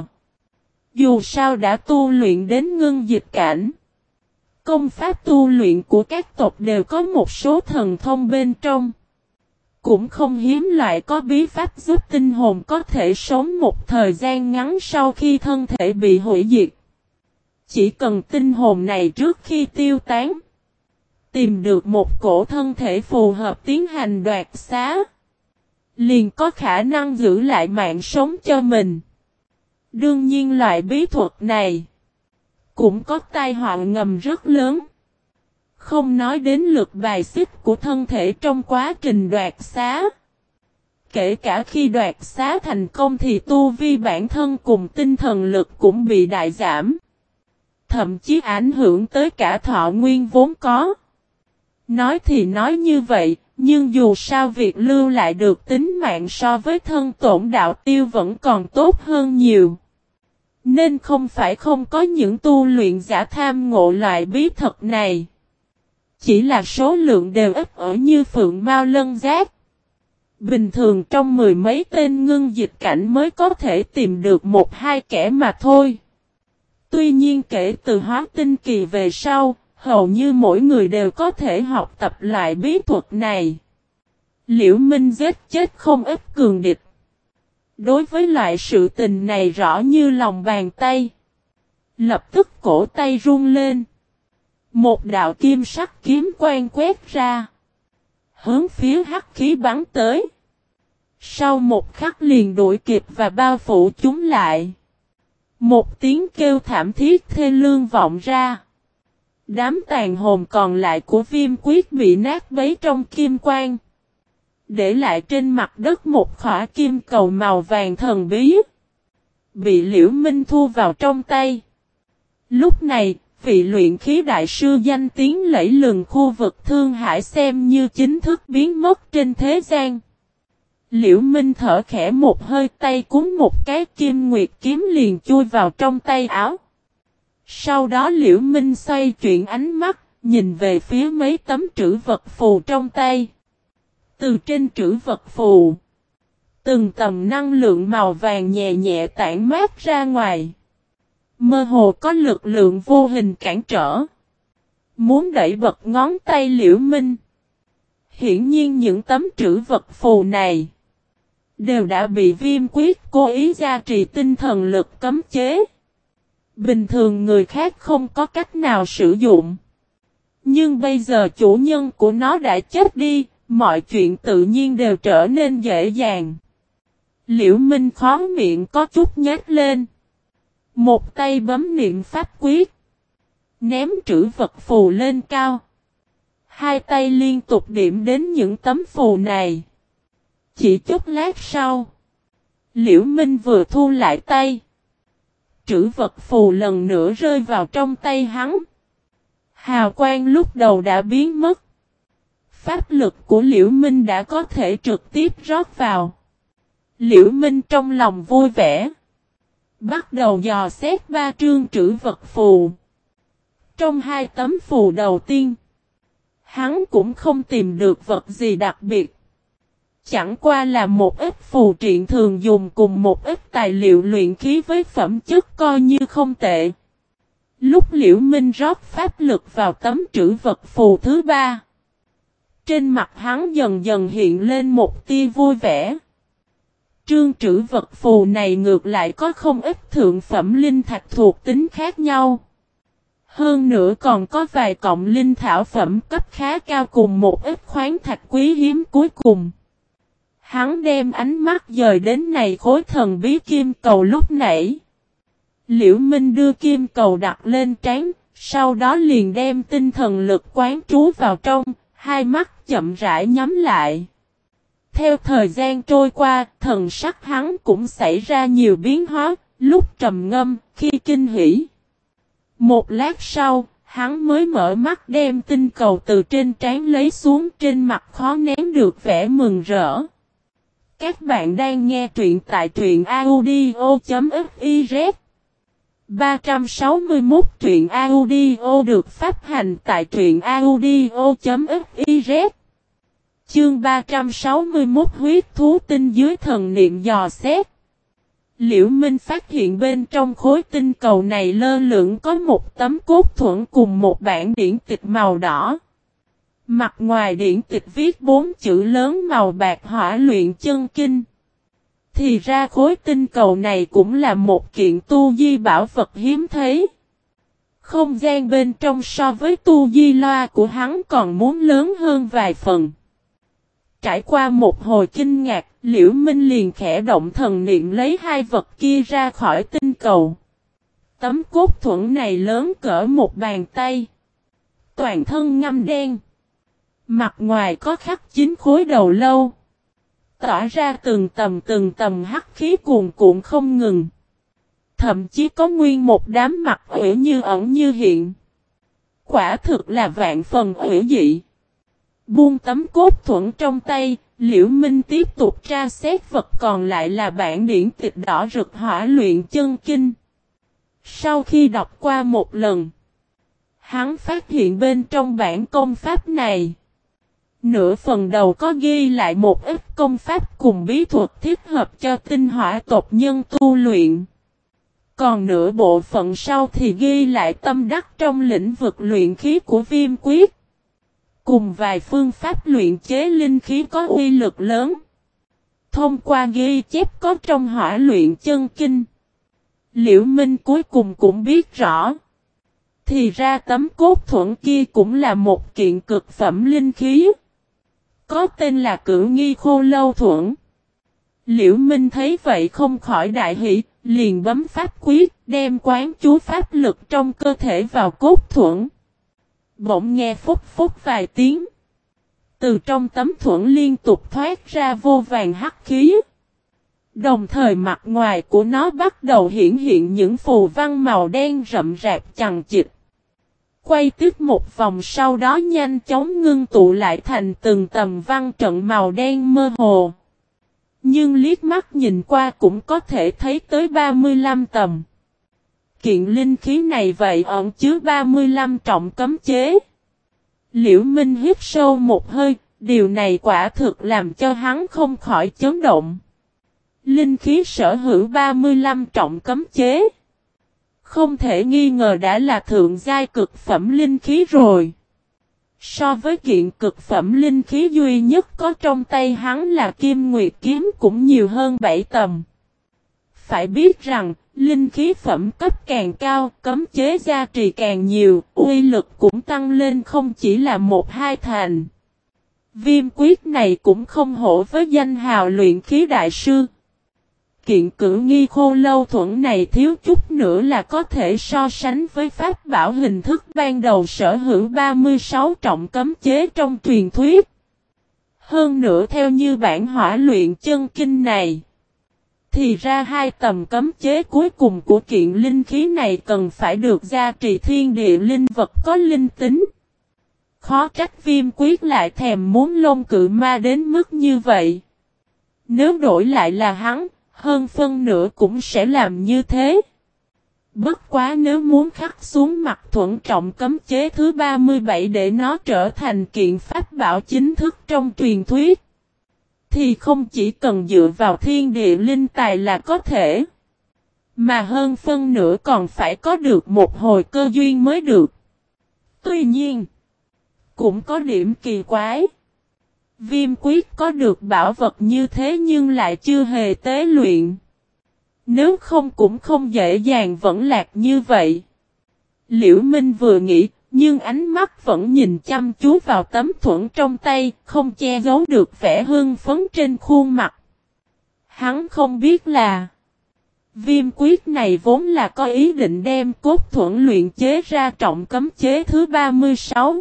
Dù sao đã tu luyện đến ngưng dịch cảnh. Công pháp tu luyện của các tộc đều có một số thần thông bên trong. Cũng không hiếm loại có bí pháp giúp tinh hồn có thể sống một thời gian ngắn sau khi thân thể bị hủy diệt. Chỉ cần tinh hồn này trước khi tiêu tán, tìm được một cổ thân thể phù hợp tiến hành đoạt xá, liền có khả năng giữ lại mạng sống cho mình. Đương nhiên loại bí thuật này cũng có tai họa ngầm rất lớn. Không nói đến lực bài xích của thân thể trong quá trình đoạt xá. Kể cả khi đoạt xá thành công thì tu vi bản thân cùng tinh thần lực cũng bị đại giảm. Thậm chí ảnh hưởng tới cả thọ nguyên vốn có. Nói thì nói như vậy, nhưng dù sao việc lưu lại được tính mạng so với thân tổn đạo tiêu vẫn còn tốt hơn nhiều. Nên không phải không có những tu luyện giả tham ngộ loại bí thuật này. Chỉ là số lượng đều ít ở như Phượng Mao Lân Giác. Bình thường trong mười mấy tên ngưng dịch cảnh mới có thể tìm được một hai kẻ mà thôi. Tuy nhiên kể từ hóa tinh kỳ về sau, hầu như mỗi người đều có thể học tập lại bí thuật này. Liễu Minh giết chết không ít cường địch. Đối với loại sự tình này rõ như lòng bàn tay. Lập tức cổ tay run lên. Một đạo kim sắc kiếm quang quét ra. Hướng phía hắc khí bắn tới. Sau một khắc liền đuổi kịp và bao phủ chúng lại. Một tiếng kêu thảm thiết thê lương vọng ra. Đám tàn hồn còn lại của Viêm Quyết bị nát bấy trong kim quang. Để lại trên mặt đất một khỏa kim cầu màu vàng thần bí. Bị Liễu Minh thu vào trong tay. Lúc này, vị luyện khí đại sư danh tiếng lẫy lừng khu vực Thương Hải xem như chính thức biến mất trên thế gian. Liễu Minh thở khẽ một hơi, tay cuốn một cái kim nguyệt kiếm liền chui vào trong tay áo. Sau đó Liễu Minh xoay chuyển ánh mắt, nhìn về phía mấy tấm trữ vật phù trong tay. Từ trên trữ vật phù, từng tầm năng lượng màu vàng nhẹ nhẹ tản mát ra ngoài. Mơ hồ có lực lượng vô hình cản trở. Muốn đẩy bật ngón tay Liễu Minh. Hiển nhiên những tấm trữ vật phù này đều đã bị Viêm Quyết cố ý gia trì tinh thần lực cấm chế. Bình thường người khác không có cách nào sử dụng. Nhưng bây giờ chủ nhân của nó đã chết đi, mọi chuyện tự nhiên đều trở nên dễ dàng. Liễu Minh khó miệng có chút nhếch lên. Một tay bấm niệm pháp quyết. Ném trữ vật phù lên cao. Hai tay liên tục điểm đến những tấm phù này. Chỉ chút lát sau, Liễu Minh vừa thu lại tay. Trữ vật phù lần nữa rơi vào trong tay hắn. Hào quang lúc đầu đã biến mất. Pháp lực của Liễu Minh đã có thể trực tiếp rót vào. Liễu Minh trong lòng vui vẻ. Bắt đầu dò xét ba trương trữ vật phù. Trong hai tấm phù đầu tiên, hắn cũng không tìm được vật gì đặc biệt. Chẳng qua là một ít phù triện thường dùng cùng một ít tài liệu luyện khí với phẩm chất coi như không tệ. Lúc Liễu Minh rót pháp lực vào tấm trữ vật phù thứ ba, trên mặt hắn dần dần hiện lên một tia vui vẻ. Trương trữ vật phù này ngược lại có không ít thượng phẩm linh thạch thuộc tính khác nhau. Hơn nữa còn có vài cọng linh thảo phẩm cấp khá cao cùng một ít khoáng thạch quý hiếm cuối cùng. Hắn đem ánh mắt dời đến này khối thần bí kim cầu lúc nãy. Liễu Minh đưa kim cầu đặt lên trán, sau đó liền đem tinh thần lực quán trú vào trong, hai mắt chậm rãi nhắm lại. Theo thời gian trôi qua, thần sắc hắn cũng xảy ra nhiều biến hóa, lúc trầm ngâm, khi kinh hỉ. Một lát sau, hắn mới mở mắt đem tinh cầu từ trên trán lấy xuống, trên mặt khó nén được vẻ mừng rỡ. Các bạn đang nghe truyện tại truyện audio.fiz 361 truyện audio được phát hành tại truyện audio.fiz. Chương 361 huyết thú tinh dưới thần niệm dò xét. Liễu Minh phát hiện bên trong khối tinh cầu này lơ lửng có một tấm cốt thuẫn cùng một bản điển tịch màu đỏ. Mặt ngoài điển tịch viết 4 chữ lớn màu bạc Hỏa Luyện Chân Kinh. Thì ra khối tinh cầu này cũng là một kiện tu di bảo vật hiếm thấy. Không gian bên trong so với tu di loa của hắn còn muốn lớn hơn vài phần. Trải qua một hồi kinh ngạc, Liễu Minh liền khẽ động thần niệm lấy hai vật kia ra khỏi tinh cầu. Tấm cốt thuẫn này lớn cỡ một bàn tay. Toàn thân ngăm đen. Mặt ngoài có khắc 9 khối đầu lâu. Tỏa ra từng tầm hắc khí cuồn cuộn không ngừng. Thậm chí có nguyên một đám mặt ủy như ẩn như hiện. Quả thực là vạn phần ủy dị. Buông tấm cốt thuẫn trong tay, Liễu Minh tiếp tục tra xét vật còn lại là bản điển tịch đỏ rực Hỏa Luyện Chân Kinh. Sau khi đọc qua một lần, hắn phát hiện bên trong bản công pháp này, nửa phần đầu có ghi lại một ít công pháp cùng bí thuật thích hợp cho tinh hỏa tộc nhân tu luyện. Còn nửa bộ phận sau thì ghi lại tâm đắc trong lĩnh vực luyện khí của Viêm Quyết. Cùng vài phương pháp luyện chế linh khí có uy lực lớn. Thông qua ghi chép có trong Hỏa Luyện Chân Kinh, Liễu Minh cuối cùng cũng biết rõ. Thì ra tấm cốt thuẫn kia cũng là một kiện cực phẩm linh khí. Có tên là Cửu Nghi Khô Lâu Thuẫn. Liễu Minh thấy vậy không khỏi đại hỉ, liền bấm pháp quyết, đem quán chú pháp lực trong cơ thể vào cốt thuẫn. Bỗng nghe phúc phúc vài tiếng. Từ trong tấm thuẫn liên tục thoát ra vô vàn hắc khí. Đồng thời mặt ngoài của nó bắt đầu hiển hiện những phù văn màu đen rậm rạp chằng chịt. Quay tiếp một vòng sau đó nhanh chóng ngưng tụ lại thành từng tầm văn trận màu đen mơ hồ. Nhưng liếc mắt nhìn qua cũng có thể thấy tới 35 tầm. Kiện linh khí này vậy ẩn chứa 35 trọng cấm chế. Liễu Minh hít sâu một hơi, điều này quả thực làm cho hắn không khỏi chấn động. Linh khí sở hữu 35 trọng cấm chế. Không thể nghi ngờ đã là thượng giai cực phẩm linh khí rồi. So với kiện cực phẩm linh khí duy nhất có trong tay hắn là Kim Nguyệt kiếm cũng nhiều hơn 7 tầm. Phải biết rằng, linh khí phẩm cấp càng cao, cấm chế gia trì càng nhiều, uy lực cũng tăng lên không chỉ là 1-2 thành. Viêm quyết này cũng không hổ với danh hào luyện khí đại sư. Kiện cử nghi khô lâu thuẫn này thiếu chút nữa là có thể so sánh với pháp bảo hình thức ban đầu sở hữu 36 trọng cấm chế trong truyền thuyết. Hơn nữa theo như bản hỏa luyện chân kinh này, thì ra 2 tầm cấm chế cuối cùng của kiện linh khí này cần phải được gia trì thiên địa linh vật có linh tính. Khó trách Viêm quyết lại thèm muốn lông cự ma đến mức như vậy. Nếu đổi lại là hắn, hơn phân nửa cũng sẽ làm như thế. Bất quá nếu muốn khắc xuống mặt thuẫn trọng cấm chế thứ 37 để nó trở thành kiện pháp bảo chính thức trong truyền thuyết, thì không chỉ cần dựa vào thiên địa linh tài là có thể, mà hơn phân nửa còn phải có được một hồi cơ duyên mới được. Tuy nhiên, cũng có điểm kỳ quái. Viêm quyết có được bảo vật như thế nhưng lại chưa hề tế luyện. Nếu không cũng không dễ dàng vẫn lạc như vậy. Liễu Minh vừa nghĩ, nhưng ánh mắt vẫn nhìn chăm chú vào tấm thuẫn trong tay, không che giấu được vẻ hưng phấn trên khuôn mặt. Hắn không biết là viêm quyết này vốn là có ý định đem cốt thuẫn luyện chế ra trọng cấm chế thứ 36.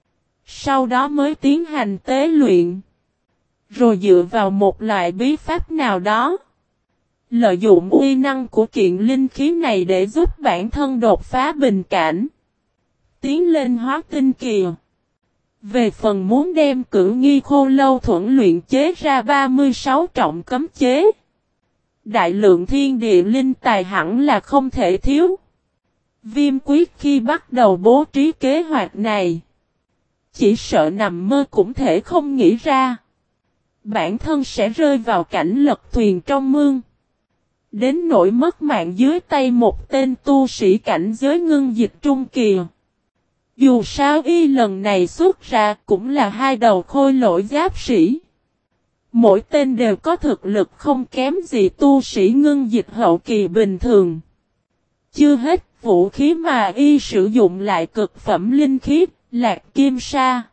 Sau đó mới tiến hành tế luyện. Rồi dựa vào một loại bí pháp nào đó, lợi dụng uy năng của kiện linh khí này để giúp bản thân đột phá bình cảnh, tiến lên hóa tinh kỳ. Về phần muốn đem cử nghi khô lâu thuẫn luyện chế ra 36 trọng cấm chế, đại lượng thiên địa linh tài hẳn là không thể thiếu. Viêm quyết khi bắt đầu bố trí kế hoạch này, chỉ sợ nằm mơ cũng thể không nghĩ ra bản thân sẽ rơi vào cảnh lật thuyền trong mương, đến nỗi mất mạng dưới tay một tên tu sĩ cảnh giới ngưng dịch trung kỳ. Dù sao y lần này xuất ra cũng là 2 đầu khôi lỗi giáp sĩ. Mỗi tên đều có thực lực không kém gì tu sĩ ngưng dịch hậu kỳ bình thường. Chưa hết, vũ khí mà y sử dụng lại cực phẩm linh khí, Lạc Kim Sa.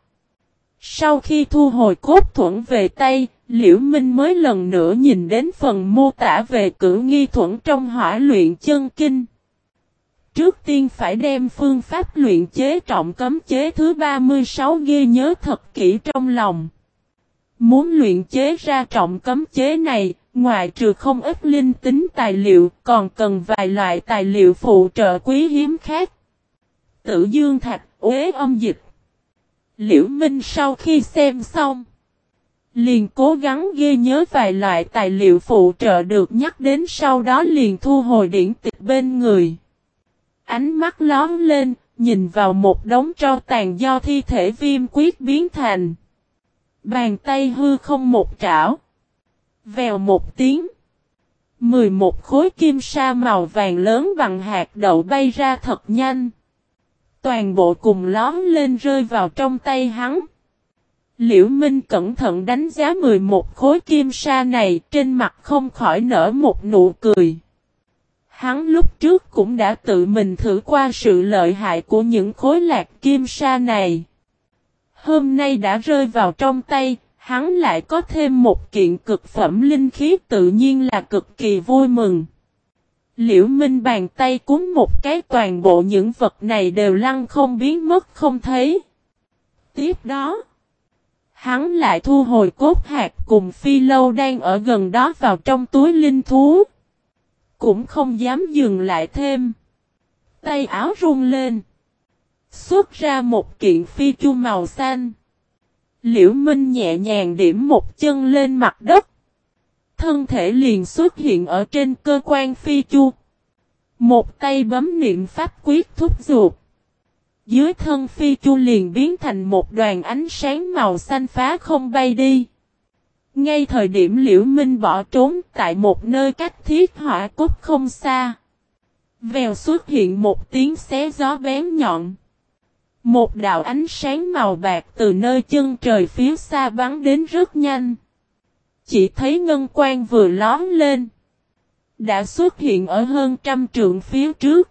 Sau khi thu hồi cốt thuẫn về tay, Liễu Minh mới lần nữa nhìn đến phần mô tả về cử nghi thuẫn trong hỏa luyện chân kinh. Trước tiên phải đem phương pháp luyện chế trọng cấm chế thứ 36 ghi nhớ thật kỹ trong lòng. Muốn luyện chế ra trọng cấm chế này, ngoài trừ không ít linh tính tài liệu, còn cần vài loại tài liệu phụ trợ quý hiếm khác. Tử dương thạch, uế âm dịch. Liễu Minh sau khi xem xong, liền cố gắng ghi nhớ vài loại tài liệu phụ trợ được nhắc đến, sau đó liền thu hồi điển tịch bên người. Ánh mắt lóm lên, nhìn vào một đống tro tàn do thi thể viêm quyết biến thành. Bàn tay hư không một trảo. Vèo một tiếng. 11 khối kim sa màu vàng lớn bằng hạt đậu bay ra thật nhanh. Toàn bộ cùng lóm lên rơi vào trong tay hắn. Liễu Minh cẩn thận đánh giá 11 khối kim sa này, trên mặt không khỏi nở một nụ cười. Hắn lúc trước cũng đã tự mình thử qua sự lợi hại của những khối lạc kim sa này. Hôm nay đã rơi vào trong tay, hắn lại có thêm một kiện cực phẩm linh khí tự nhiên là cực kỳ vui mừng. Liễu Minh bàn tay cúm một cái toàn bộ những vật này đều lăn không biến mất không thấy. Tiếp đó, hắn lại thu hồi cốt hạt cùng phi lâu đang ở gần đó vào trong túi linh thú. Cũng không dám dừng lại thêm. Tay áo rung lên. Xuất ra một kiện phi chu màu xanh. Liễu Minh nhẹ nhàng điểm một chân lên mặt đất. Thân thể liền xuất hiện ở trên cơ quan phi chu. Một tay bấm niệm pháp quyết thúc giục. Dưới thân phi chu liền biến thành một đoàn ánh sáng màu xanh phá không bay đi. Ngay thời điểm Liễu Minh bỏ trốn tại một nơi cách thiết hỏa cốt không xa. Vèo xuất hiện một tiếng xé gió bén nhọn. Một đạo ánh sáng màu bạc từ nơi chân trời phía xa bắn đến rất nhanh. Chỉ thấy ngân quang vừa lóm lên. Đã xuất hiện ở hơn 100 trượng phía trước.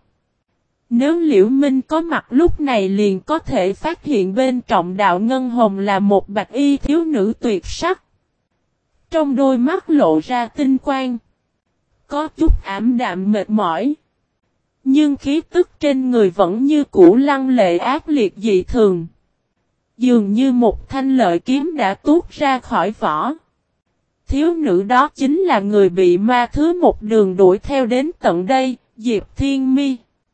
Nếu Liễu Minh có mặt lúc này liền có thể phát hiện bên trọng đạo ngân hồng là một bạch y thiếu nữ tuyệt sắc. Trong đôi mắt lộ ra tinh quang. Có chút ảm đạm mệt mỏi. Nhưng khí tức trên người vẫn như cũ lăng lệ ác liệt dị thường. Dường như một thanh lợi kiếm đã tuốt ra khỏi vỏ. Thiếu nữ đó chính là người bị ma thứ một đường đuổi theo đến tận đây, Diệp Thiên Mi.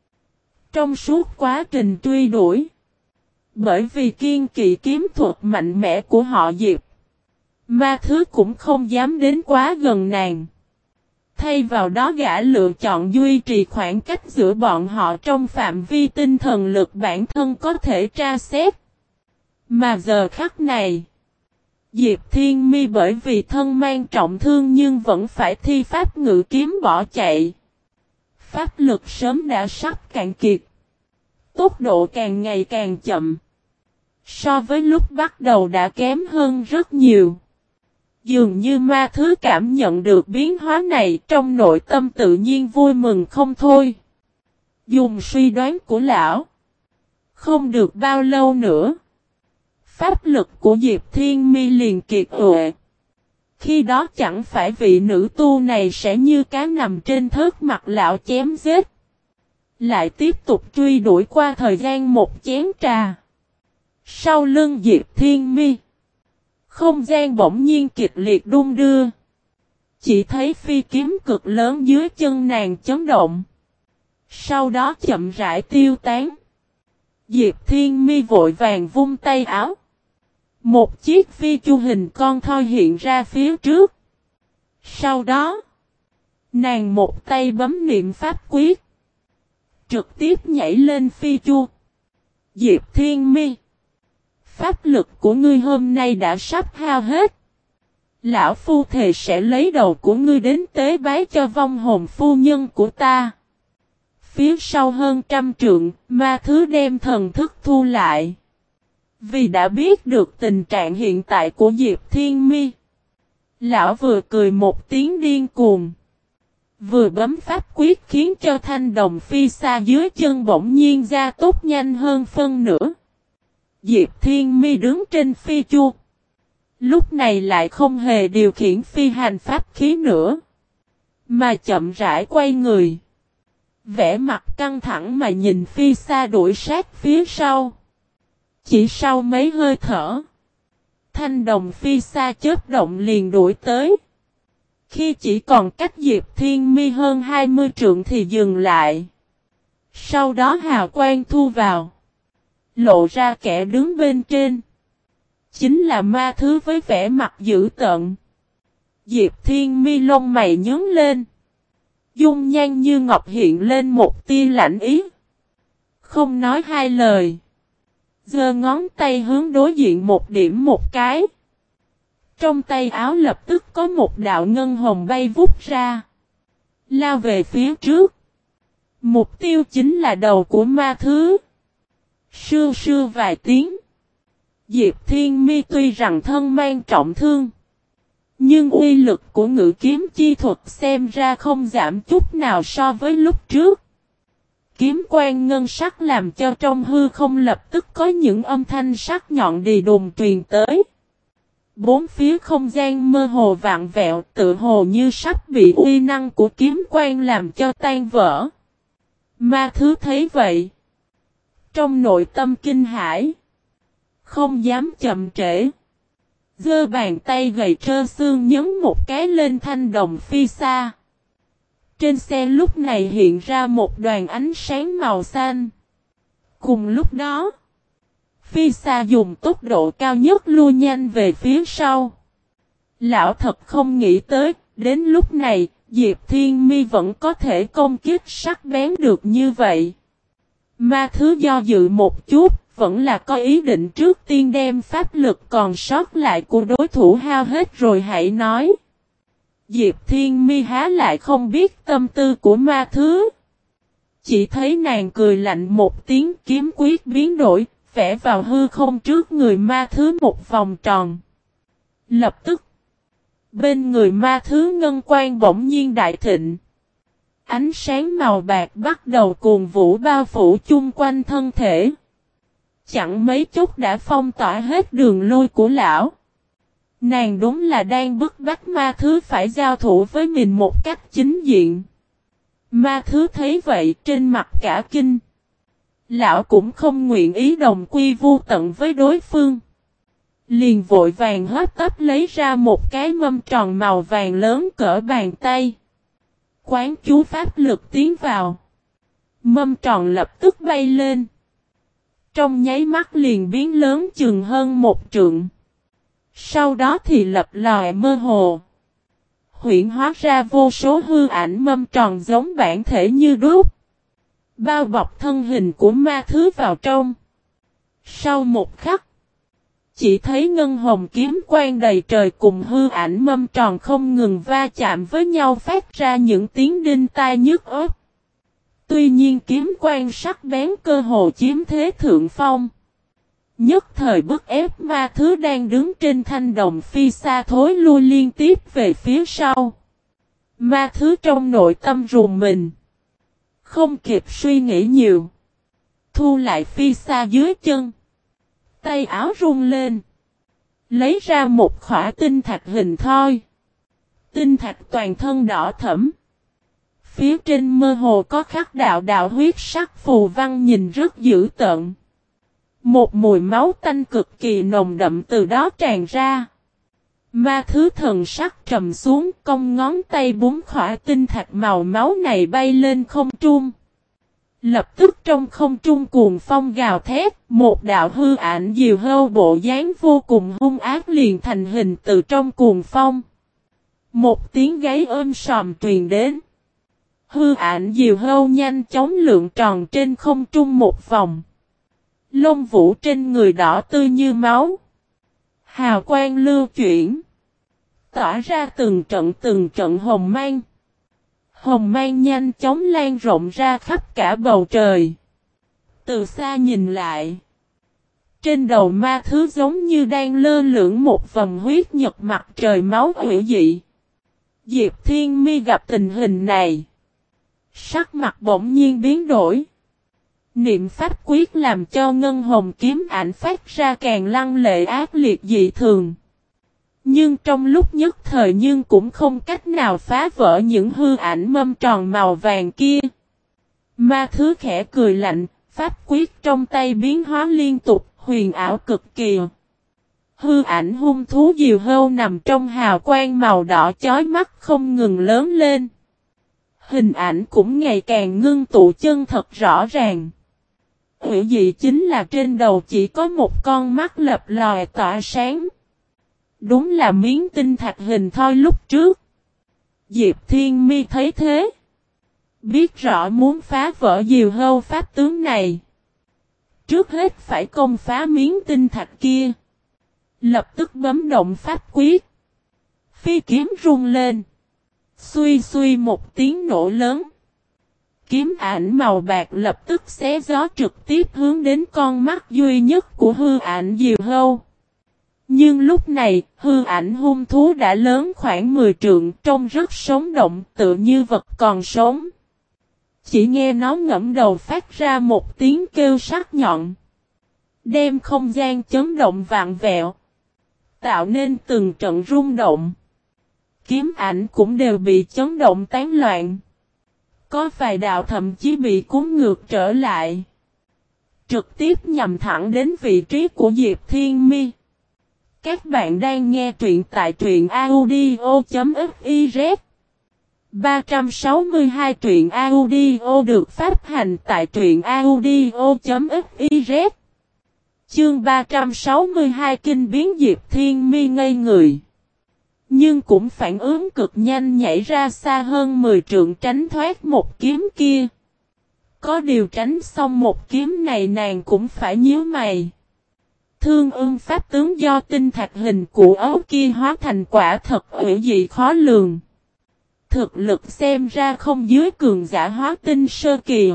Trong suốt quá trình truy đuổi. Bởi vì kiên kỵ kiếm thuật mạnh mẽ của họ Diệp. Ma thứ cũng không dám đến quá gần nàng. Thay vào đó gã lựa chọn duy trì khoảng cách giữa bọn họ trong phạm vi tinh thần lực bản thân có thể tra xét. Mà giờ khắc này, Diệp Thiên Mi bởi vì thân mang trọng thương nhưng vẫn phải thi pháp ngự kiếm bỏ chạy. Pháp lực sớm đã sắp cạn kiệt. Tốc độ càng ngày càng chậm. So với lúc bắt đầu đã kém hơn rất nhiều. Dường như ma thứ cảm nhận được biến hóa này trong nội tâm tự nhiên vui mừng không thôi. Dùng suy đoán của lão. Không được bao lâu nữa. Pháp lực của Diệp Thiên Mi liền kiệt quệ. Khi đó chẳng phải vị nữ tu này sẽ như cá nằm trên thớt mặt lão chém giết. Lại tiếp tục truy đuổi qua thời gian một chén trà. Sau lưng Diệp Thiên Mi. Không gian bỗng nhiên kịch liệt đung đưa. Chỉ thấy phi kiếm cực lớn dưới chân nàng chấn động. Sau đó chậm rãi tiêu tán. Diệp Thiên Mi vội vàng vung tay áo. Một chiếc phi chu hình con thoi hiện ra phía trước. Sau đó, nàng một tay bấm niệm pháp quyết. Trực tiếp nhảy lên phi chu. Diệp Thiên Mi. Pháp lực của ngươi hôm nay đã sắp hao hết. Lão phu thề sẽ lấy đầu của ngươi đến tế bái cho vong hồn phu nhân của ta. Phía sau hơn 100 trượng, ma thứ đem thần thức thu lại. Vì đã biết được tình trạng hiện tại của Diệp Thiên Mi. Lão vừa cười một tiếng điên cuồng. Vừa bấm pháp quyết khiến cho thanh đồng phi xa dưới chân bỗng nhiên gia tốc nhanh hơn phân nửa. Diệp Thiên Mi đứng trên phi chu. Lúc này lại không hề điều khiển phi hành pháp khí nữa. Mà chậm rãi quay người. Vẻ mặt căng thẳng mà nhìn phi xa đuổi sát phía sau. Chỉ sau mấy hơi thở. Thanh đồng phi xa chớp động liền đuổi tới. Khi chỉ còn cách Diệp Thiên Mi hơn 20 trượng thì dừng lại. Sau đó hào quang thu vào. Lộ ra kẻ đứng bên trên. Chính là ma thứ với vẻ mặt dữ tợn. Diệp Thiên Mi lông mày nhướng lên. Dung nhan như ngọc hiện lên một tia lạnh ý. Không nói hai lời. Giơ ngón tay hướng đối diện một điểm một cái. Trong tay áo lập tức có một đạo ngân hồng bay vút ra. Lao về phía trước. Mục tiêu chính là đầu của ma thứ. Sưu sưu vài tiếng. Diệp Thiên Mi tuy rằng thân mang trọng thương. Nhưng uy lực của ngự kiếm chi thuật xem ra không giảm chút nào so với lúc trước. Kiếm quang ngân sắc làm cho trong hư không lập tức có những âm thanh sắc nhọn đì đùng truyền tới. Bốn phía không gian mơ hồ vặn vẹo, tự hồ như sắp bị uy năng của kiếm quang làm cho tan vỡ. Ma thứ thấy vậy, trong nội tâm kinh hãi, không dám chậm trễ. Giơ bàn tay gầy trơ xương nhấn một cái lên thanh đồng phi xa. Trên xe lúc này hiện ra một đoàn ánh sáng màu xanh. Cùng lúc đó, phi xa dùng tốc độ cao nhất lui nhanh về phía sau. Lão thật không nghĩ tới, đến lúc này, Diệp Thiên Mi vẫn có thể công kích sắc bén được như vậy. Ma thứ do dự một chút, vẫn là có ý định trước tiên đem pháp lực còn sót lại của đối thủ hao hết rồi hãy nói. Diệp Thiên Mi há lại không biết tâm tư của ma thứ. Chỉ thấy nàng cười lạnh một tiếng, kiếm quyết biến đổi, vẽ vào hư không trước người ma thứ một vòng tròn. Lập tức, bên người ma thứ ngân quang bỗng nhiên đại thịnh. Ánh sáng màu bạc bắt đầu cuồn vũ bao phủ chung quanh thân thể. Chẳng mấy chốc đã phong tỏa hết đường lôi của lão. Nàng đúng là đang bức bách ma thứ phải giao thủ với mình một cách chính diện. Ma thứ thấy vậy trên mặt cả kinh. Lão cũng không nguyện ý đồng quy vu tận với đối phương. Liền vội vàng hấp tấp lấy ra một cái mâm tròn màu vàng lớn cỡ bàn tay. Quán chú pháp lực tiến vào. Mâm tròn lập tức bay lên. Trong nháy mắt liền biến lớn chừng hơn một trượng. Sau đó thì lập lòe mơ hồ. Huyễn hóa ra vô số hư ảnh mâm tròn giống bản thể như đúc. Bao bọc thân hình của ma thứ vào trong. Sau một khắc, chỉ thấy ngân hồng kiếm quang đầy trời cùng hư ảnh mâm tròn không ngừng va chạm với nhau phát ra những tiếng đinh tai nhức óc. Tuy nhiên kiếm quang sắc bén cơ hồ chiếm thế thượng phong. Nhất thời bức ép ma thứ đang đứng trên thanh đồng phi xa thối lui liên tiếp về phía sau. Ma thứ trong nội tâm rùng mình. Không kịp suy nghĩ nhiều. Thu lại phi xa dưới chân. Tay áo rung lên. Lấy ra một khỏa tinh thạch hình thoi. Tinh thạch toàn thân đỏ thẫm. Phía trên mơ hồ có khắc đạo đạo huyết sắc phù văn nhìn rất dữ tợn. Một mùi máu tanh cực kỳ nồng đậm từ đó tràn ra. Ma thứ thần sắc trầm xuống, cong ngón tay búng khỏa tinh thạch màu máu này bay lên không trung. Lập tức trong không trung cuồng phong gào thét, một đạo hư ảnh diều hâu bộ dáng vô cùng hung ác liền thành hình từ trong cuồng phong. Một tiếng gáy ôm sòm truyền đến. Hư ảnh diều hâu nhanh chóng lượn tròn trên không trung một vòng. Lông vũ trên người đỏ tươi như máu. Hào quang lưu chuyển. Tỏa ra từng trận hồng mang. Hồng mang nhanh chóng lan rộng ra khắp cả bầu trời. Từ xa nhìn lại. Trên đầu ma thứ giống như đang lơ lửng một vầng huyết nhật mặt trời máu hủy dị. Diệp Thiên Mi gặp tình hình này. Sắc mặt bỗng nhiên biến đổi. Niệm pháp quyết làm cho ngân hồng kiếm ảnh phát ra càng lăng lệ ác liệt dị thường. Nhưng trong lúc nhất thời nhưng cũng không cách nào phá vỡ những hư ảnh mâm tròn màu vàng kia. Ma thứ khẽ cười lạnh, pháp quyết trong tay biến hóa liên tục, huyền ảo cực kỳ. Hư ảnh hung thú diều hâu nằm trong hào quang màu đỏ chói mắt không ngừng lớn lên. Hình ảnh cũng ngày càng ngưng tụ chân thật rõ ràng. Hữu dị chính là trên đầu chỉ có một con mắt lập lòe tỏa sáng. Đúng là miếng tinh thạch hình thoi lúc trước. Diệp Thiên Mi thấy thế. Biết rõ muốn phá vỡ diều hâu pháp tướng này. Trước hết phải công phá miếng tinh thạch kia. Lập tức bấm động pháp quyết. Phi kiếm rung lên. Xuy xuy một tiếng nổ lớn. Kiếm ảnh màu bạc lập tức xé gió trực tiếp hướng đến con mắt duy nhất của hư ảnh diều hâu. Nhưng lúc này, hư ảnh hung thú đã lớn khoảng 10 trượng, trông rất sống động, tựa như vật còn sống. Chỉ nghe nó ngẫm đầu phát ra một tiếng kêu sắc nhọn. Đem không gian chấn động vạn vẹo. tạo nên từng trận rung động. Kiếm ảnh cũng đều bị chấn động tán loạn. Có vài đạo thậm chí bị cuốn ngược trở lại. Trực tiếp nhằm thẳng đến vị trí của Diệp Thiên Mi. Các bạn đang nghe truyện tại truyện audio.fiz 362 truyện audio được phát hành tại truyện audio.fiz. Chương 362 kinh biến Diệp Thiên Mi ngây người. Nhưng cũng phản ứng cực nhanh nhảy ra xa hơn 10 trượng tránh thoát một kiếm kia. Có điều tránh xong một kiếm này nàng cũng phải nhíu mày. Thương Ưng pháp tướng do tinh thạch hình cụ ấu kia hóa thành quả thật hữu dị khó lường. Thực lực xem ra không dưới cường giả hóa tinh sơ kỳ.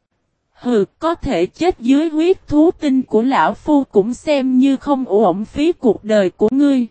Hừ, có thể chết dưới huyết thú tinh của lão phu cũng xem như không uổng phí cuộc đời của ngươi.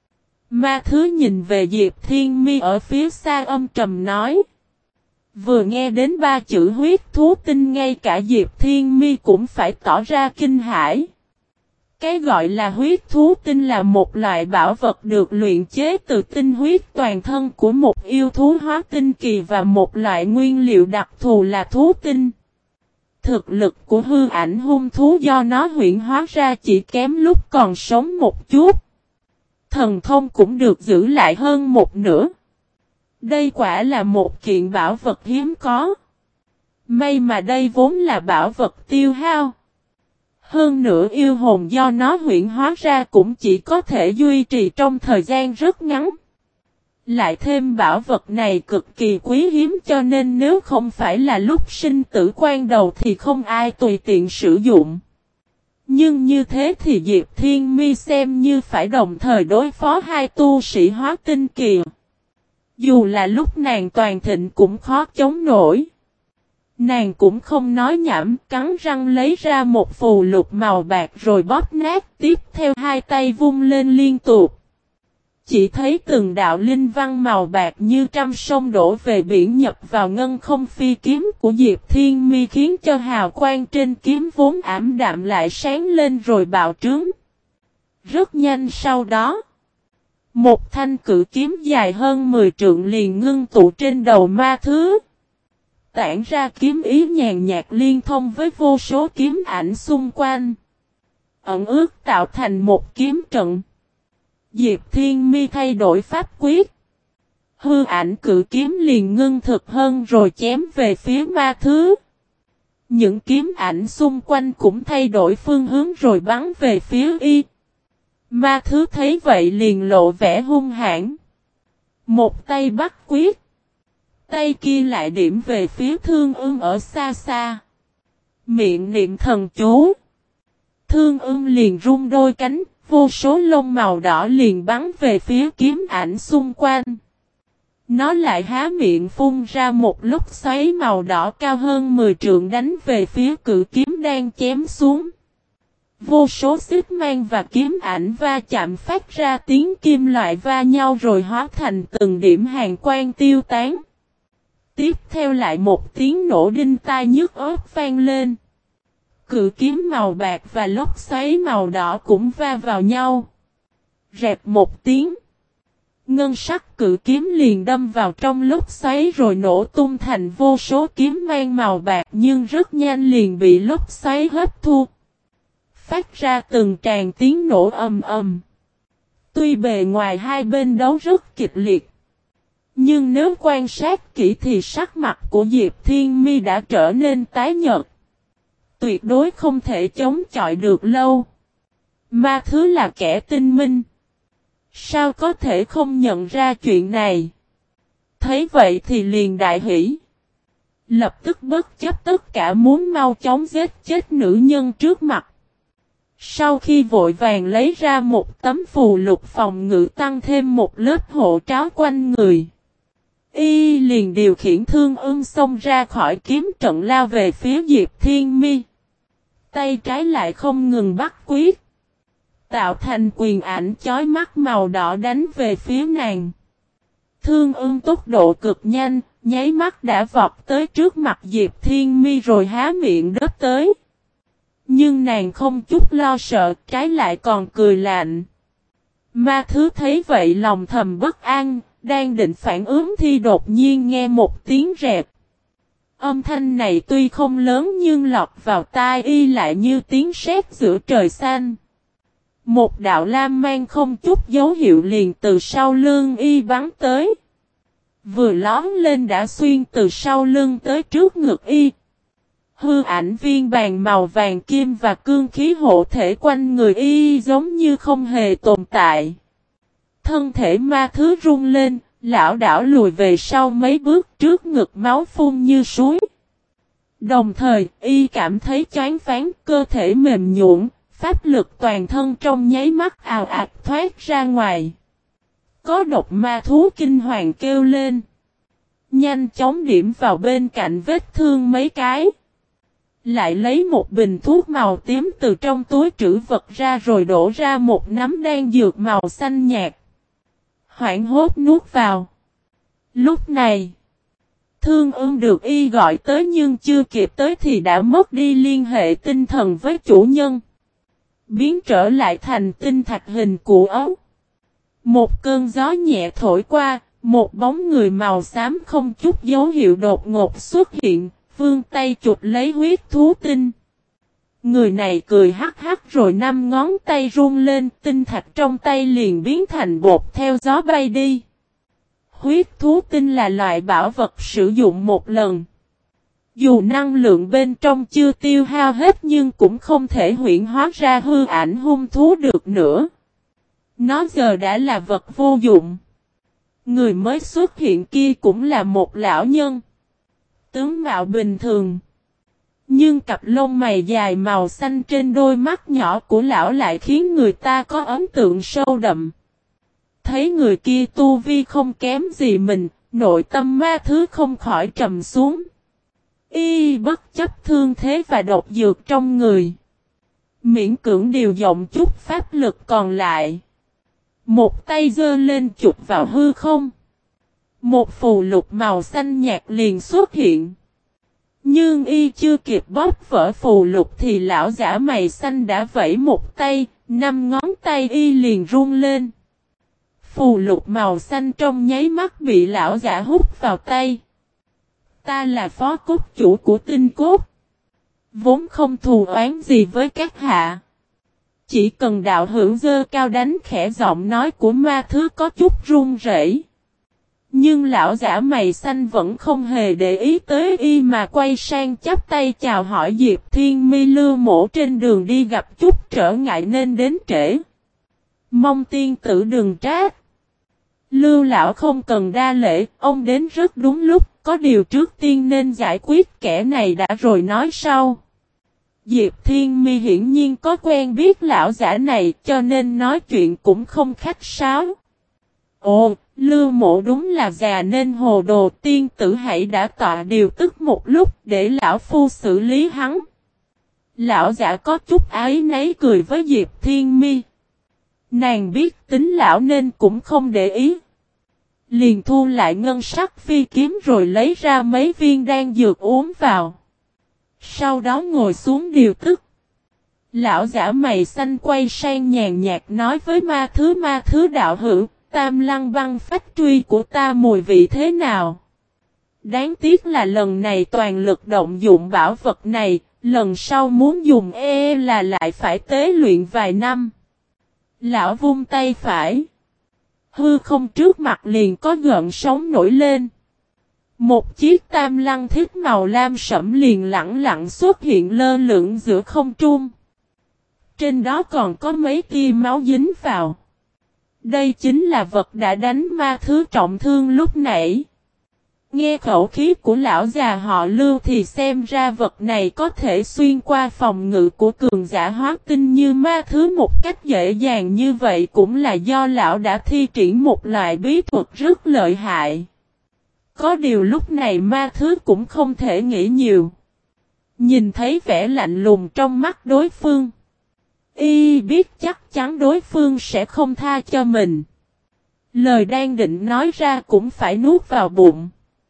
Ma Thứ nhìn về Diệp Thiên Mi ở phía xa âm trầm nói. Vừa nghe đến ba chữ huyết thú tinh ngay cả Diệp Thiên Mi cũng phải tỏ ra kinh hãi. Cái gọi là huyết thú tinh là một loại bảo vật được luyện chế từ tinh huyết toàn thân của một yêu thú hóa tinh kỳ và một loại nguyên liệu đặc thù là thú tinh. Thực lực của hư ảnh hung thú do nó huyễn hóa ra chỉ kém lúc còn sống một chút. Thần thông cũng được giữ lại hơn một nửa. Đây quả là một kiện bảo vật hiếm có. May mà đây vốn là bảo vật tiêu hao. Hơn nữa yêu hồn do nó huyễn hóa ra cũng chỉ có thể duy trì trong thời gian rất ngắn. Lại thêm bảo vật này cực kỳ quý hiếm cho nên nếu không phải là lúc sinh tử quan đầu thì không ai tùy tiện sử dụng. Nhưng như thế thì Diệp Thiên Mi xem như phải đồng thời đối phó hai tu sĩ hóa tinh kỳ. Dù là lúc nàng toàn thịnh cũng khó chống nổi. Nàng cũng không nói nhảm, cắn răng lấy ra một phù lục màu bạc rồi bóp nát, tiếp theo hai tay vung lên liên tục. Chỉ thấy từng đạo linh văn màu bạc như trăm sông đổ về biển nhập vào ngân không phi kiếm của Diệp Thiên Mi khiến cho hào quang trên kiếm vốn ảm đạm lại sáng lên rồi bạo trướng. Rất nhanh sau đó, một thanh cự kiếm dài hơn 10 trượng liền ngưng tụ trên đầu Ma Thứ. Tản ra kiếm ý nhàn nhạt liên thông với vô số kiếm ảnh xung quanh. Ẩn ước tạo thành một kiếm trận. Diệp Thiên Mi thay đổi pháp quyết. Hư ảnh cự kiếm liền ngưng thực hơn rồi chém về phía Ma Thứ. Những kiếm ảnh xung quanh cũng thay đổi phương hướng rồi bắn về phía y. Ma Thứ thấy vậy liền lộ vẻ hung hãn. Một tay bắt quyết. Tay kia lại điểm về phía Thương Ưng ở xa xa. Miệng niệm thần chú. Thương Ưng liền rung đôi cánh, vô số lông màu đỏ liền bắn về phía kiếm ảnh xung quanh. Nó lại há miệng phun ra một lúc xoáy màu đỏ cao hơn 10 trượng đánh về phía cự kiếm đang chém xuống. Vô số xích mang và kiếm ảnh va chạm phát ra tiếng kim loại va nhau rồi hóa thành từng điểm hàn quang tiêu tán. Tiếp theo lại một tiếng nổ đinh tai nhức óc vang lên. Cự kiếm màu bạc và lốc xoáy màu đỏ cũng va vào nhau. Rẹp một tiếng. Ngân sắc cự kiếm liền đâm vào trong lốc xoáy rồi nổ tung thành vô số kiếm mang màu bạc nhưng rất nhanh liền bị lốc xoáy hấp thu. Phát ra từng tràng tiếng nổ ầm ầm. Tuy bề ngoài hai bên đấu rất kịch liệt. Nhưng nếu quan sát kỹ thì sắc mặt của Diệp Thiên Mi đã trở nên tái nhợt. Tuyệt đối không thể chống chọi được lâu. Ma Thứ là kẻ tinh minh. Sao có thể không nhận ra chuyện này? Thấy vậy thì liền đại hỉ. Lập tức bất chấp tất cả muốn mau chóng giết chết nữ nhân trước mặt. Sau khi vội vàng lấy ra một tấm phù lục phòng ngự tăng thêm một lớp hộ tráo quanh người. Y liền điều khiển Thương Ưng xông ra khỏi kiếm trận lao về phía Diệp Thiên Mi. Tay trái lại không ngừng bắt quyết. Tạo thành quyền ảnh chói mắt màu đỏ đánh về phía nàng. Thương Ưng tốc độ cực nhanh, nháy mắt đã vọt tới trước mặt Diệp Thiên Mi rồi há miệng đớp tới. Nhưng nàng không chút lo sợ, trái lại còn cười lạnh. Ma thứ thấy vậy lòng thầm bất an, đang định phản ứng thì đột nhiên nghe một tiếng rẹp. Âm thanh này tuy không lớn nhưng lọt vào tai y lại như tiếng sét giữa trời xanh. Một đạo lam mang không chút dấu hiệu liền từ sau lưng y bắn tới. Vừa lóm lên đã xuyên từ sau lưng tới trước ngực y. Hư ảnh viên bàn màu vàng kim và cương khí hộ thể quanh người y giống như không hề tồn tại. Thân thể ma thứ rung lên, lão đảo lùi về sau mấy bước, trước ngực máu phun như suối. Đồng thời, y cảm thấy choáng váng, cơ thể mềm nhũn, pháp lực toàn thân trong nháy mắt ào ạt thoát ra ngoài. Có độc, ma thú kinh hoàng kêu lên. Nhanh chóng điểm vào bên cạnh vết thương mấy cái. Lại lấy một bình thuốc màu tím từ trong túi trữ vật ra rồi đổ ra một nắm đan dược màu xanh nhạt. Hoảng hốt nuốt vào. Lúc này, Thương Ưng được y gọi tới nhưng chưa kịp tới thì đã mất đi liên hệ tinh thần với chủ nhân. Biến trở lại thành tinh thạch hình cụ ấu. Một cơn gió nhẹ thổi qua, một bóng người màu xám không chút dấu hiệu đột ngột xuất hiện, vươn tay chụp lấy huyết thú tinh. Người này cười hắc hắc rồi 5 ngón tay run lên, tinh thạch trong tay liền biến thành bột theo gió bay đi. Huyết thú tinh là loại bảo vật sử dụng một lần. Dù năng lượng bên trong chưa tiêu hao hết nhưng cũng không thể huyễn hóa ra hư ảnh hung thú được nữa. Nó giờ đã là vật vô dụng. Người mới xuất hiện kia cũng là một lão nhân. Tướng mạo bình thường. Nhưng cặp lông mày dài màu xanh trên đôi mắt nhỏ của lão lại khiến người ta có ấn tượng sâu đậm. Thấy người kia tu vi không kém gì mình, nội tâm ma thứ không khỏi trầm xuống. Y bất chấp thương thế và độc dược trong người. Miễn cưỡng điều động chút pháp lực còn lại. Một tay giơ lên chụp vào hư không. Một phù lục màu xanh nhạt liền xuất hiện. Nhưng y chưa kịp bóp vỡ phù lục thì lão giả mày xanh đã vẫy một tay, 5 ngón tay y liền run lên. Phù lục màu xanh trong nháy mắt bị lão giả hút vào tay. Ta là phó cốt chủ của tinh cốt. Vốn không thù oán gì với các hạ. Chỉ cần đạo hữu dơ cao đánh khẽ, giọng nói của ma thứ có chút run rẩy. Nhưng lão giả mày xanh vẫn không hề để ý tới y mà quay sang chắp tay chào hỏi Diệp Thiên Mi. Lưu Mỗ trên đường đi gặp chút trở ngại nên đến trễ. Mong tiên tử đừng trách. Lưu lão không cần đa lễ, ông đến rất đúng lúc, có điều trước tiên nên giải quyết kẻ này đã rồi nói sau. Diệp Thiên Mi hiển nhiên có quen biết lão giả này cho nên nói chuyện cũng không khách sáo. Ồ, Lưu Mộ đúng là già nên hồ đồ, tiên tử hãy đã tọa điều tức một lúc để lão phu xử lý hắn. Lão giả có chút áy náy cười với Diệp Thiên Mi. Nàng biết tính lão nên cũng không để ý. Liền thu lại ngân sắc phi kiếm rồi lấy ra mấy viên đan dược uống vào. Sau đó ngồi xuống điều tức. Lão giả mày xanh quay sang nhàn nhạt nói với ma thứ đạo hữu, Tam Lăng băng phách truy của ta mùi vị thế nào? Đáng tiếc là lần này toàn lực động dụng bảo vật này, lần sau muốn dùng là lại phải tế luyện vài năm. Lão vung tay phải. Hư không trước mặt liền có gợn sóng nổi lên. Một chiếc tam lăng thiết màu lam sẫm liền lẳng lặng xuất hiện lơ lửng giữa không trung. Trên đó còn có mấy tia máu dính vào. Đây chính là vật đã đánh ma thứ trọng thương lúc nãy. Nghe khẩu khí của lão già họ Lưu thì xem ra vật này có thể xuyên qua phòng ngự của cường giả hóa tinh như ma thứ một cách dễ dàng như vậy cũng là do lão đã thi triển một loại bí thuật rất lợi hại. Có điều lúc này ma thứ cũng không thể nghĩ nhiều. Nhìn thấy vẻ lạnh lùng trong mắt đối phương. Y biết chắc chắn đối phương sẽ không tha cho mình. Lời đang định nói ra cũng phải nuốt vào bụng.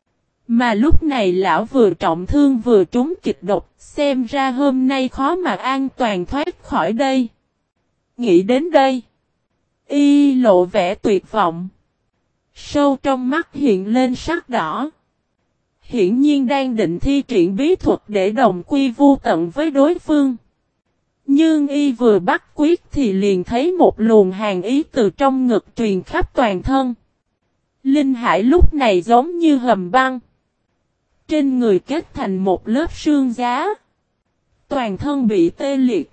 Mà lúc này lão vừa trọng thương vừa trúng kịch độc, xem ra hôm nay khó mà an toàn thoát khỏi đây. Nghĩ đến đây, Y lộ vẻ tuyệt vọng. Sâu trong mắt hiện lên sắc đỏ. Hiển nhiên đang định thi triển bí thuật để đồng quy vu tận với đối phương. Nhưng y vừa bắt quyết thì liền thấy một luồng hàn ý từ trong ngực truyền khắp toàn thân. Linh hải lúc này giống như hầm băng. Trên người kết thành một lớp sương giá. Toàn thân bị tê liệt.